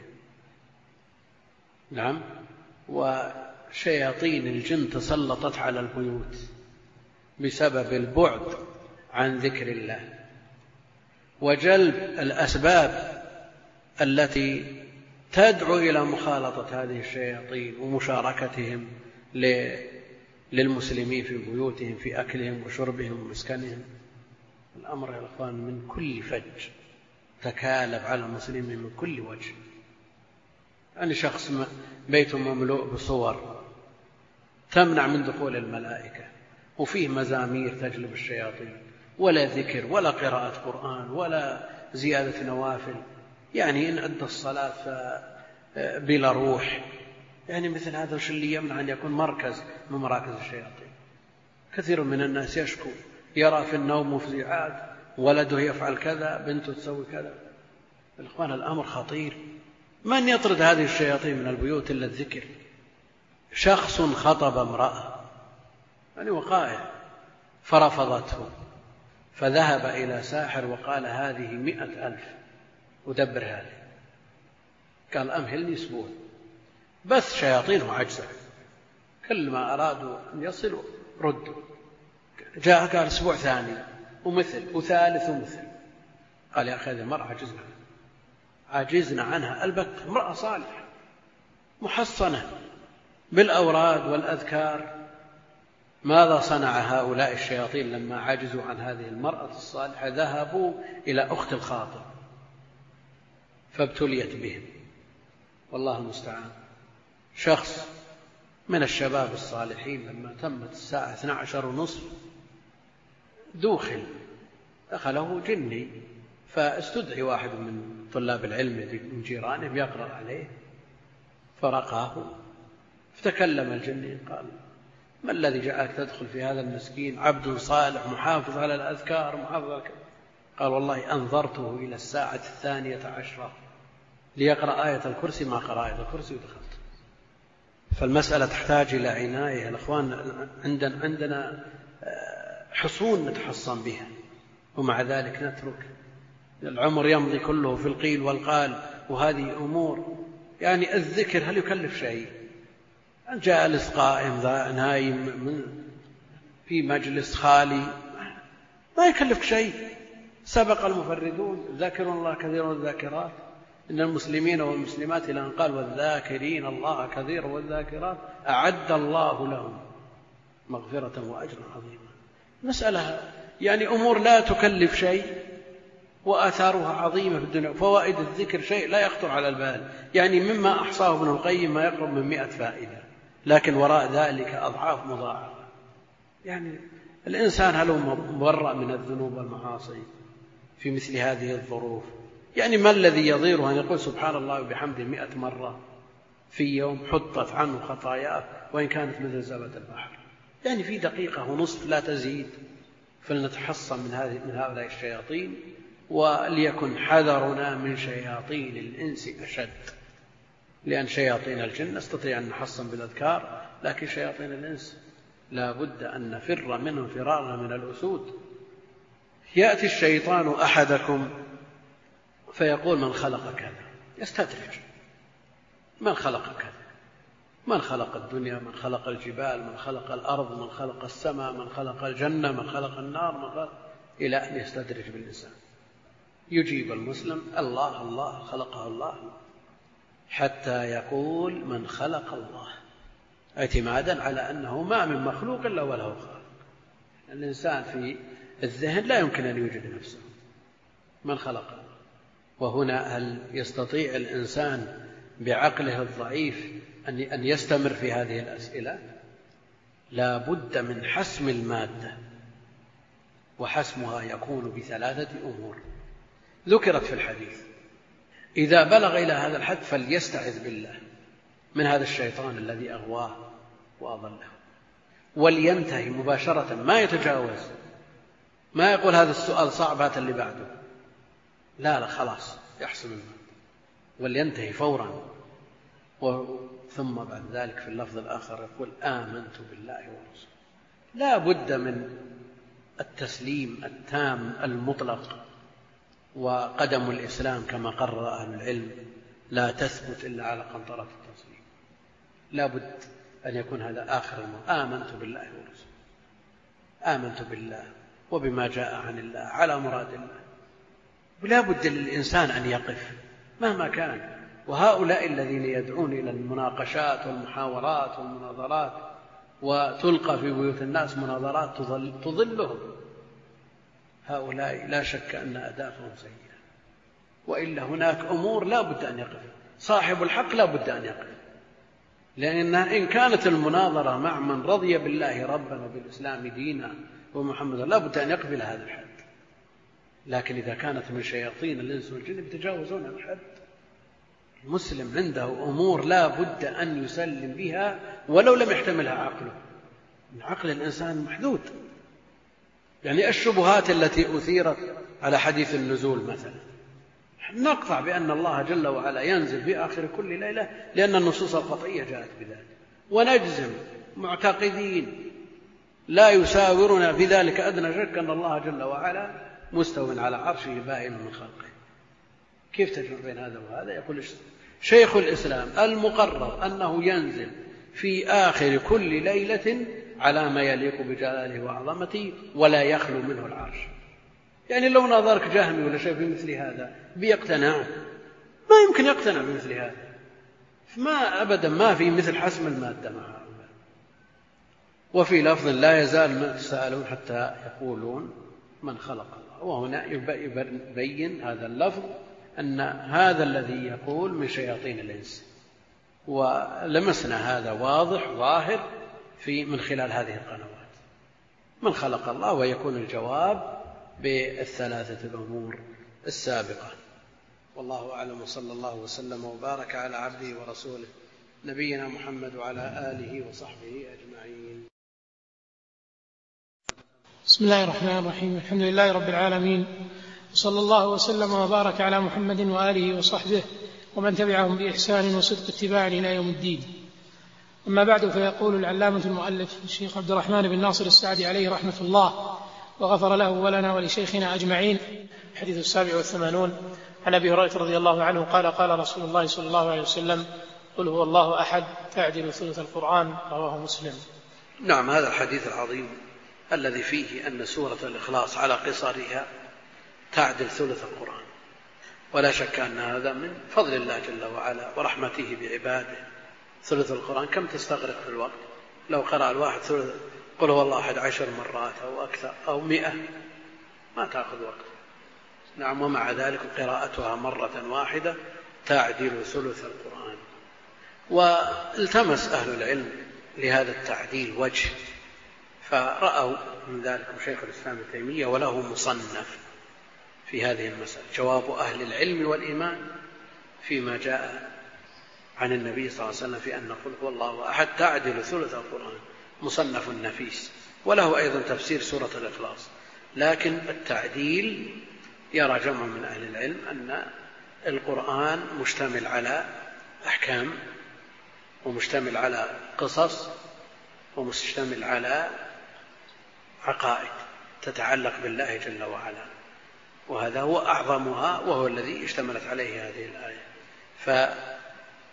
نعم. وشياطين الجن تسلطت على البيوت بسبب البعد عن ذكر الله، وجلب الأسباب التي تدعو إلى مخالطة هذه الشياطين ومشاركتهم للمسلمين في بيوتهم في أكلهم وشربهم ومسكنهم. الأمر يا أخوان من كل فج تكالب على المسلمين من كل وجه. يعني شخص بيته مملوء بصور تمنع من دخول الملائكة، وفيه مزامير تجلب الشياطين، ولا ذكر ولا قراءة قرآن ولا زيادة نوافل، يعني إن أدى الصلاة بلا روح. يعني مثل هذا وش اللي يمنع أن يكون مركز من مراكز الشياطين؟ كثير من الناس يشكو، يرى في النوم مفزعات، ولده يفعل كذا، بنته تسوي كذا. الإخوان الأمر خطير. من يطرد هذه الشياطين من البيوت إلا الذكر؟ شخص خطب امرأة يعني وقائع فرفضته، فذهب إلى ساحر وقال هذه مئة ألف ودبر هذه. قال أمهلني أسبوع، بث شياطينه عجزة، كل ما أرادوا أن يصلوا ردوا. جاء قال أسبوع ثاني ومثل وثالث ومثل. قال يا أخي هذه المرأة عجزنا عجزنا عنها البت، امرأة صالحة محصنة بالأوراد والأذكار. ماذا صنع هؤلاء الشياطين لما عجزوا عن هذه المرأة الصالحة؟ ذهبوا إلى أخت الخاطب فابتليت بهم، والله المستعان. شخص من الشباب الصالحين لما تمت الساعة اثنى عشر ونصف دوخل، دخله جني، فاستدعي واحد من طلاب العلم من جيرانه يقرأ عليه، فرقاه، فتكلم الجني قال ما الذي جعلك تدخل في هذا المسكين عبد صالح محافظ على الأذكار محافظ على كذا؟ قال والله أنظرته إلى الساعة الثانية عشرة ليقرأ آية الكرسي، ما قرأ آية الكرسي ودخلت. فالمسألة تحتاج إلى عناية. الأخوان عندنا, عندنا حصون نتحصن بها، ومع ذلك نترك. العمر يمضي كله في القيل والقال، وهذه أمور يعني الذكر هل يكلف شيء؟ جالس قائم نايم في مجلس خالي ما يكلفك شيء. سبق المفردون ذاكرون الله كثيرا والذاكرات، إن المسلمين والمسلمات إلى أن قال والذاكرين الله كثيرا والذاكرات أعد الله لهم مغفرة وأجرا عظيما. مسألة يعني أمور لا تكلف شيء وآثارها عظيمة في الدنيا. فوائد الذكر شيء لا يخطر على البال، يعني مما أحصاه ابن القيم ما يقرب من مئة فائدة، لكن وراء ذلك أضعاف مضاعفة. يعني الإنسان هل هو مبرأ من الذنوب والمعاصي في مثل هذه الظروف؟ يعني ما الذي يضيره أن يقول سبحان الله وبحمده مئة مرة في يوم حطت عنه خطاياه وإن كانت مثل زبد البحر؟ يعني في دقيقة ونصف لا تزيد. فلنتحصن من هذه من هؤلاء الشياطين، وليكن حذرنا من شياطين الإنس أشد، لأن شياطين الجن نستطيع أن نحصن بالأذكار، لكن شياطين الإنس لا بد أن نفر منهم فرارنا من الأسود. يأتي الشيطان أحدكم فيقول من خلق كذا، يستدرج من خلق كذا، من خلق الدنيا، من خلق الجبال، من خلق الأرض، من خلق السماء، من خلق الجنة، من خلق النار، من خلق إلى أن يستدرج بالإنسان. يجيب المسلم الله الله خلقه الله حتى يقول من خلق الله، اعتمادا على أنه ما من مخلوق إلا وله خالق. الإنسان في الذهن لا يمكن أن يوجد نفسه، من خلق الله. وهنا هل يستطيع الإنسان بعقله الضعيف أن يستمر في هذه الأسئلة؟ لا بد من حسم المادة، وحسمها يكون بثلاثة أمور ذكرت في الحديث. إذا بلغ إلى هذا الحد فليستعذ بالله من هذا الشيطان الذي أغواه وأضله، ولينتهي مباشرة، ما يتجاوز، ما يقول هذا السؤال صعب هات اللي بعده، لا لا خلاص يحسم المادة ولينتهي فورا. ثم بعد ذلك في اللفظ الآخر يقول آمنت بالله ورسوله. لا بد من التسليم التام المطلق. وقدم الإسلام كما قرر أهل العلم لا تثبت إلا على قنطرة التسليم. لا بد أن يكون هذا آخر المرء، آمنت بالله ورسوله، آمنت بالله وبما جاء عن الله على مراد الله. ولا بد للإنسان أن يقف مهما كان. وهؤلاء الذين يدعون إلى المناقشات والمحاورات والمناظرات وتلقى في بيوت الناس مناظرات تضل تضلهم، هؤلاء لا شك أن أهدافهم سيئة. وإلا هناك أمور لا بد أن يقف صاحب الحق، لا بد أن يقف، لأن إن كانت المناظرة مع من رضي بالله ربا وبالإسلام دينا ومحمد لا بد أن يقبل هذا الحد. لكن إذا كانت من شياطين الإنس والجن يتجاوزون الحد. المسلم عنده أمور لا بد أن يسلم بها ولو لم يحتملها عقله. عقل الإنسان محدود. يعني الشبهات التي أثيرت على حديث النزول مثلا، نقطع بأن الله جل وعلا ينزل في آخر كل ليلة لأن النصوص القطعية جاءت بذلك، ونجزم معتقدين لا يساورنا في ذلك أدنى شك أن الله جل وعلا مستو على عرشه بائن من خلقه. كيف تجمع بين هذا وهذا؟ يقول شيخ الإسلام المقرر أنه ينزل في آخر كل ليلة على ما يليق بجلاله وعظمته ولا يخلو منه العرش. يعني لو نظرك جهمي ولا شيء في مثل هذا بيقتنع؟ ما يمكن يقتنع بمثل هذا. ما أبدا ما في مثل حسم المادة مع هؤلاء. وفي لفظ لا يزال يتساءلون حتى يقولون من خلق الله. وهنا يبين هذا اللفظ أن هذا الذي يقول من شياطين الإنس، ولمسنا هذا واضح ظاهر في من خلال هذه القنوات. من خلق الله، ويكون الجواب بالثلاثة الأمور السابقة. والله أعلم، وصلى الله وسلم وبارك على عبده ورسوله نبينا محمد وعلى آله وصحبه أجمعين. بسم الله الرحمن الرحيم. الحمد لله رب العالمين، وصلى الله وسلم وبارك على محمد وآله وصحبه ومن تبعهم بإحسان وصدق اتباع إلى يوم الدين. أما بعد، فيقول العلامة المؤلف الشيخ عبد الرحمن بن ناصر السعدي عليه رحمة الله وغفر له ولنا ولشيخنا أجمعين. الحديث السابع والثمانون عن أبي هريرة رضي الله عنه قال قال رسول الله صلى الله عليه وسلم قل هو الله أحد تعدل ثلث القرآن. رواه مسلم. نعم، هذا الحديث العظيم الذي فيه أن سورة الإخلاص على قصرها تعدل ثلث القرآن، ولا شك أن هذا من فضل الله جل وعلا ورحمته بعباده. ثلث القرآن كم تستغرق في الوقت؟ لو قرأ الواحد ثلث قل هو الله أحد عشر مرات أو أكثر أو مئة ما تأخذ وقت. نعم، ومع ذلك قراءتها مرة واحدة تعدل ثلث القرآن. والتمس أهل العلم لهذا التعديل وجه، فرأوا من ذلك شيخ الإسلام ابن تيمية وله مصنف في هذه المسألة، جواب أهل العلم والإيمان فيما جاء عن النبي صلى الله عليه وسلم في أن قل هو الله أحد تعدل ثلث القرآن، مصنف نفيس. وله أيضا تفسير سورة الإخلاص. لكن التعديل يرى جمع من أهل العلم أن القرآن مشتمل على أحكام، ومشتمل على قصص، ومشتمل على عقائد تتعلق بالله جل وعلا، وهذا هو أعظمها وهو الذي اشتملت عليه هذه الآية.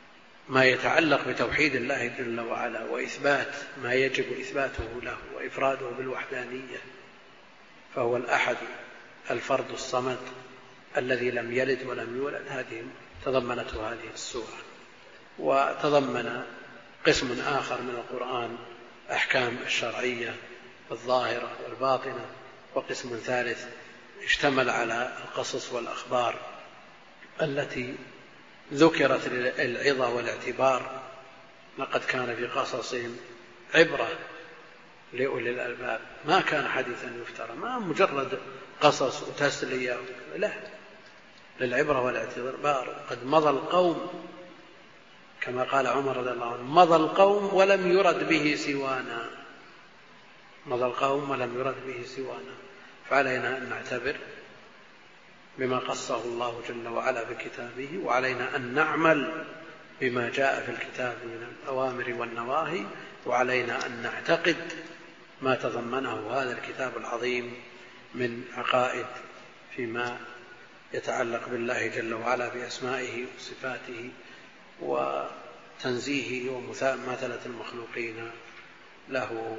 ما يتعلق بتوحيد الله جل وعلا وإثبات ما يجب إثباته له وإفراده بالوحدانية، فهو الأحد الفرد الصمد الذي لم يلد ولم يولد. هذه تضمنته هذه السورة. وتضمن قسم آخر من القرآن أحكام الشرعية الظاهرة والباطنة، وقسم ثالث اشتمل على القصص والأخبار التي ذكرت العظة والاعتبار. لقد كان في قصصهم عبرة لأولي الألباب، ما كان حديثا يفترى، ما مجرد قصص وتسلية، لا، للعبرة والاعتبار. قد مضى القوم كما قال عمر رضي الله عنه: مضى القوم ولم يرد به سوانا، مضى القوم ولم يرد به سوانا. فعلينا أن نعتبر بما قصه الله جل وعلا في كتابه، وعلينا أن نعمل بما جاء في الكتاب من الأوامر والنواهي، وعلينا أن نعتقد ما تضمنه هذا الكتاب العظيم من عقائد فيما يتعلق بالله جل وعلا بأسمائه وصفاته وتنزيهه ومماثلة المخلوقين له.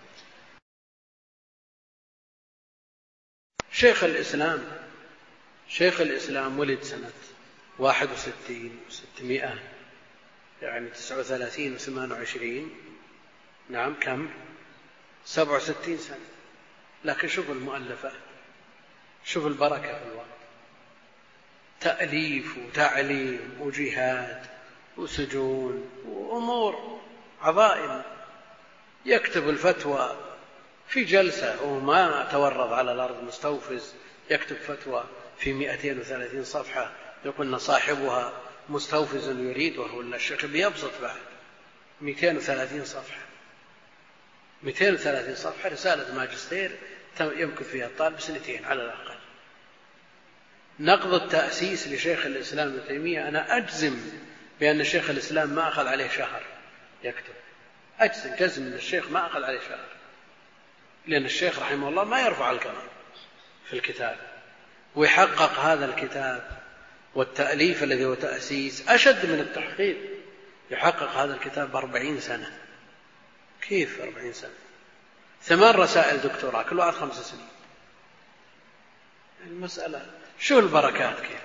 شيخ الإسلام شيخ الإسلام ولد سنة واحد وستين وستمائة، يعني تسعة وثلاثين وثمان وعشرين، نعم كم؟ سبع وستين سنة. لكن شوف المؤلفات، شوف البركة في الوقت، تأليف وتعليم وجهاد وسجون وأمور عظائم. يكتب الفتوى في جلسة وما تورط على الأرض مستوفز، يكتب فتوى في مئتين وثلاثين صفحة، يقولنا صاحبها مستوفز يريد، وهو الشيخ بيبسط بعد مئتين وثلاثين صفحة، مئتين وثلاثين صفحة رسالة ماجستير يمكن فيها الطالب سنتين على الأقل. نقض التأسيس لشيخ الإسلام ابن تيمية، أنا أجزم بأن شيخ الإسلام ما أخذ عليه شهر يكتب، أجزم جزم أن الشيخ ما أخذ عليه شهر، لأن الشيخ رحمه الله ما يرفع القلم في الكتاب، ويحقق هذا الكتاب والتأليف الذي هو تأسيس أشد من التحقيق. يحقق هذا الكتاب بأربعين سنة. كيف أربعين سنة؟ ثمان رسائل دكتوراه كل واحد خمس سنين. المسألة شو البركات كيف؟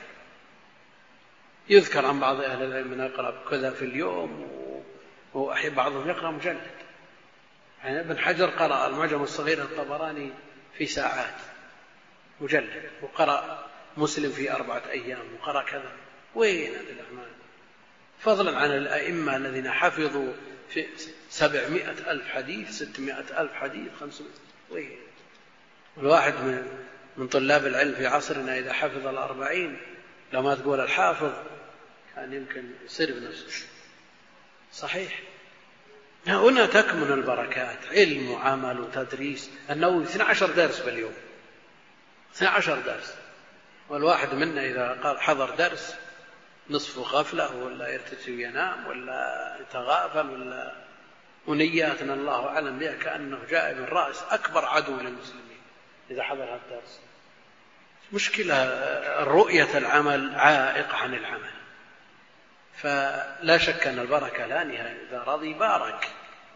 يذكر عن بعض أهل العلم من يقرأ كذا في اليوم، وأحيانا بعضهم يقرأ مجلد. يعني ابن حجر قرأ المعجم الصغير الطبراني في ساعات مجلد، وقرأ مسلم في أربعة أيام، وقرأ كذا. وين هذه الأعمال؟ فضلا عن الأئمة الذين حفظوا في سبعمائة ألف حديث، ستمائة ألف حديث، خمسمائة. وين الواحد من من طلاب العلم في عصرنا إذا حفظ الأربعين لو ما تقول الحافظ كان يمكن يصير بنفسه. صحيح. هنا تكمن البركات، علم وعمل وتدريس. النووي اثني عشر درس باليوم، اثني عشر درس، والواحد منا إذا قال حضر درس نصف غفلة ولا يرتجي وينام ولا يتغافل ولا، ونياتنا الله أعلم بها كأنه جاء من رأس أكبر عدو للمسلمين إذا حضر هذا الدرس. مشكلة رؤية العمل عائق عن العمل. فلا شك أن البركة لا نهاية، إذا رضي بارك.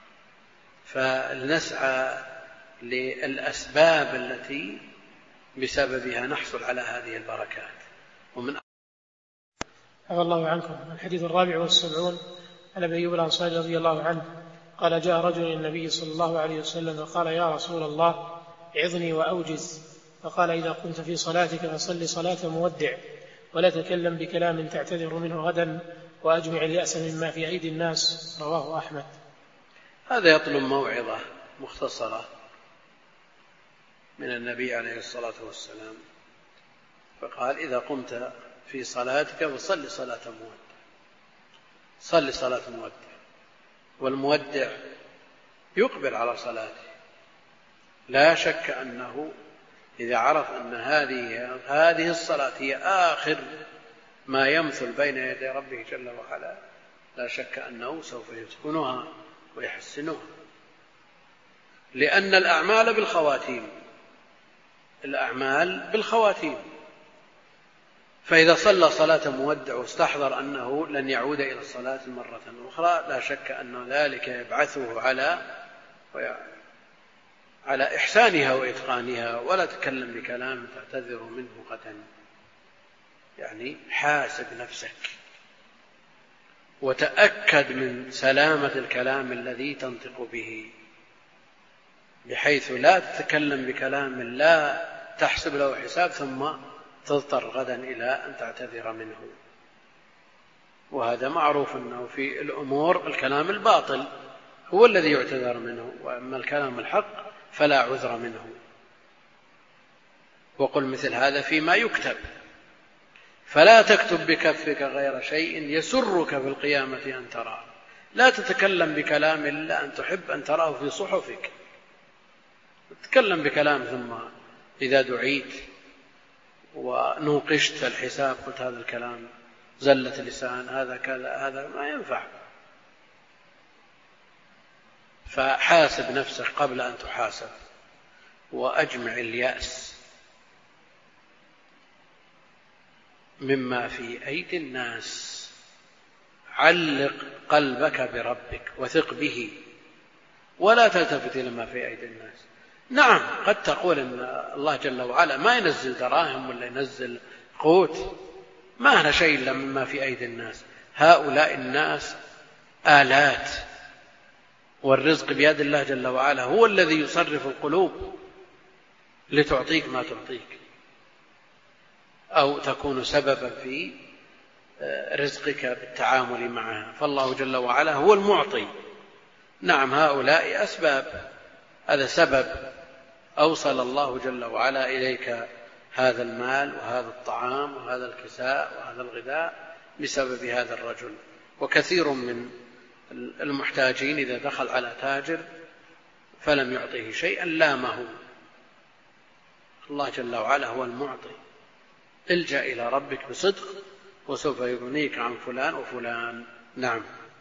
فلنسعى للأسباب التي بسببها نحصل على هذه البركات. ومن عفى الله عنكم. الحديث الرابع والسبعون عن أبي أيوب الأنصاري رضي الله عنه قال: جاء رجل إلى النبي صلى الله عليه وسلم وقال: يا رسول الله عظني وأوجز. فقال: إذا قمت في صلاتك فصل صلاة مودع، ولا تكلم بكلام تعتذر منه غدا، وأجمع اليأس مما في أيدي الناس. رواه أحمد. هذا يطلب موعظة مختصرة من النبي عليه الصلاة والسلام، فقال: إذا قمت في صلاتك فصل صلاة مودع، صل صلاة مودع. والمودع يقبل على صلاته، لا شك أنه إذا عرف أن هذه هذه الصلاة هي آخر ما يمثل بين يدي ربه جل وعلا، لا شك أنه سوف يتقنها ويحسنها، لأن الأعمال بالخواتيم، الأعمال بالخواتيم. فإذا صلى صلاة مودع واستحضر أنه لن يعود إلى الصلاة مرة أخرى لا شك أن ذلك يبعثه على على إحسانها وإتقانها، ولا تكلم بكلام تعتذر منه غدا. يعني حاسب نفسك وتأكد من سلامة الكلام الذي تنطق به، بحيث لا تتكلم بكلام لا تحسب له حساب ثم تضطر غدا إلى أن تعتذر منه. وهذا معروف أنه في الأمور الكلام الباطل هو الذي يعتذر منه، وأما الكلام الحق فلا عذر منه. وقل مثل هذا فيما يكتب، فلا تكتب بكفك غير شيء يسرك في القيامة أن تراه. لا تتكلم بكلام إلا أن تحب أن تراه في صحفك. تتكلم بكلام ثم إذا دعيت ونوقشت الحساب قلت هذا الكلام زلة لسان، هذا كذا، هذا ما ينفع. فحاسب نفسك قبل أن تحاسب، وأجمع اليأس مما في أيدي الناس. علق قلبك بربك وثق به، ولا تلتفت إلى ما في أيدي الناس. نعم قد تقول إن الله جل وعلا ما ينزل دراهم ولا ينزل قوت، ما هنا شيء إلا مما في أيدي الناس. هؤلاء الناس آلات، والرزق بيد الله جل وعلا، هو الذي يصرف القلوب لتعطيك ما تعطيك أو تكون سببا في رزقك بالتعامل معها. فالله جل وعلا هو المعطي. نعم هؤلاء أسباب، هذا سبب أوصل الله جل وعلا إليك هذا المال وهذا الطعام وهذا الكساء وهذا الغذاء بسبب هذا الرجل. وكثير من المحتاجين إذا دخل على تاجر فلم يعطيه شيئا لامه. الله جل وعلا هو المعطي. الجأ إلى ربك بصدق وسوف يغنيك عن فلان وفلان. نعم.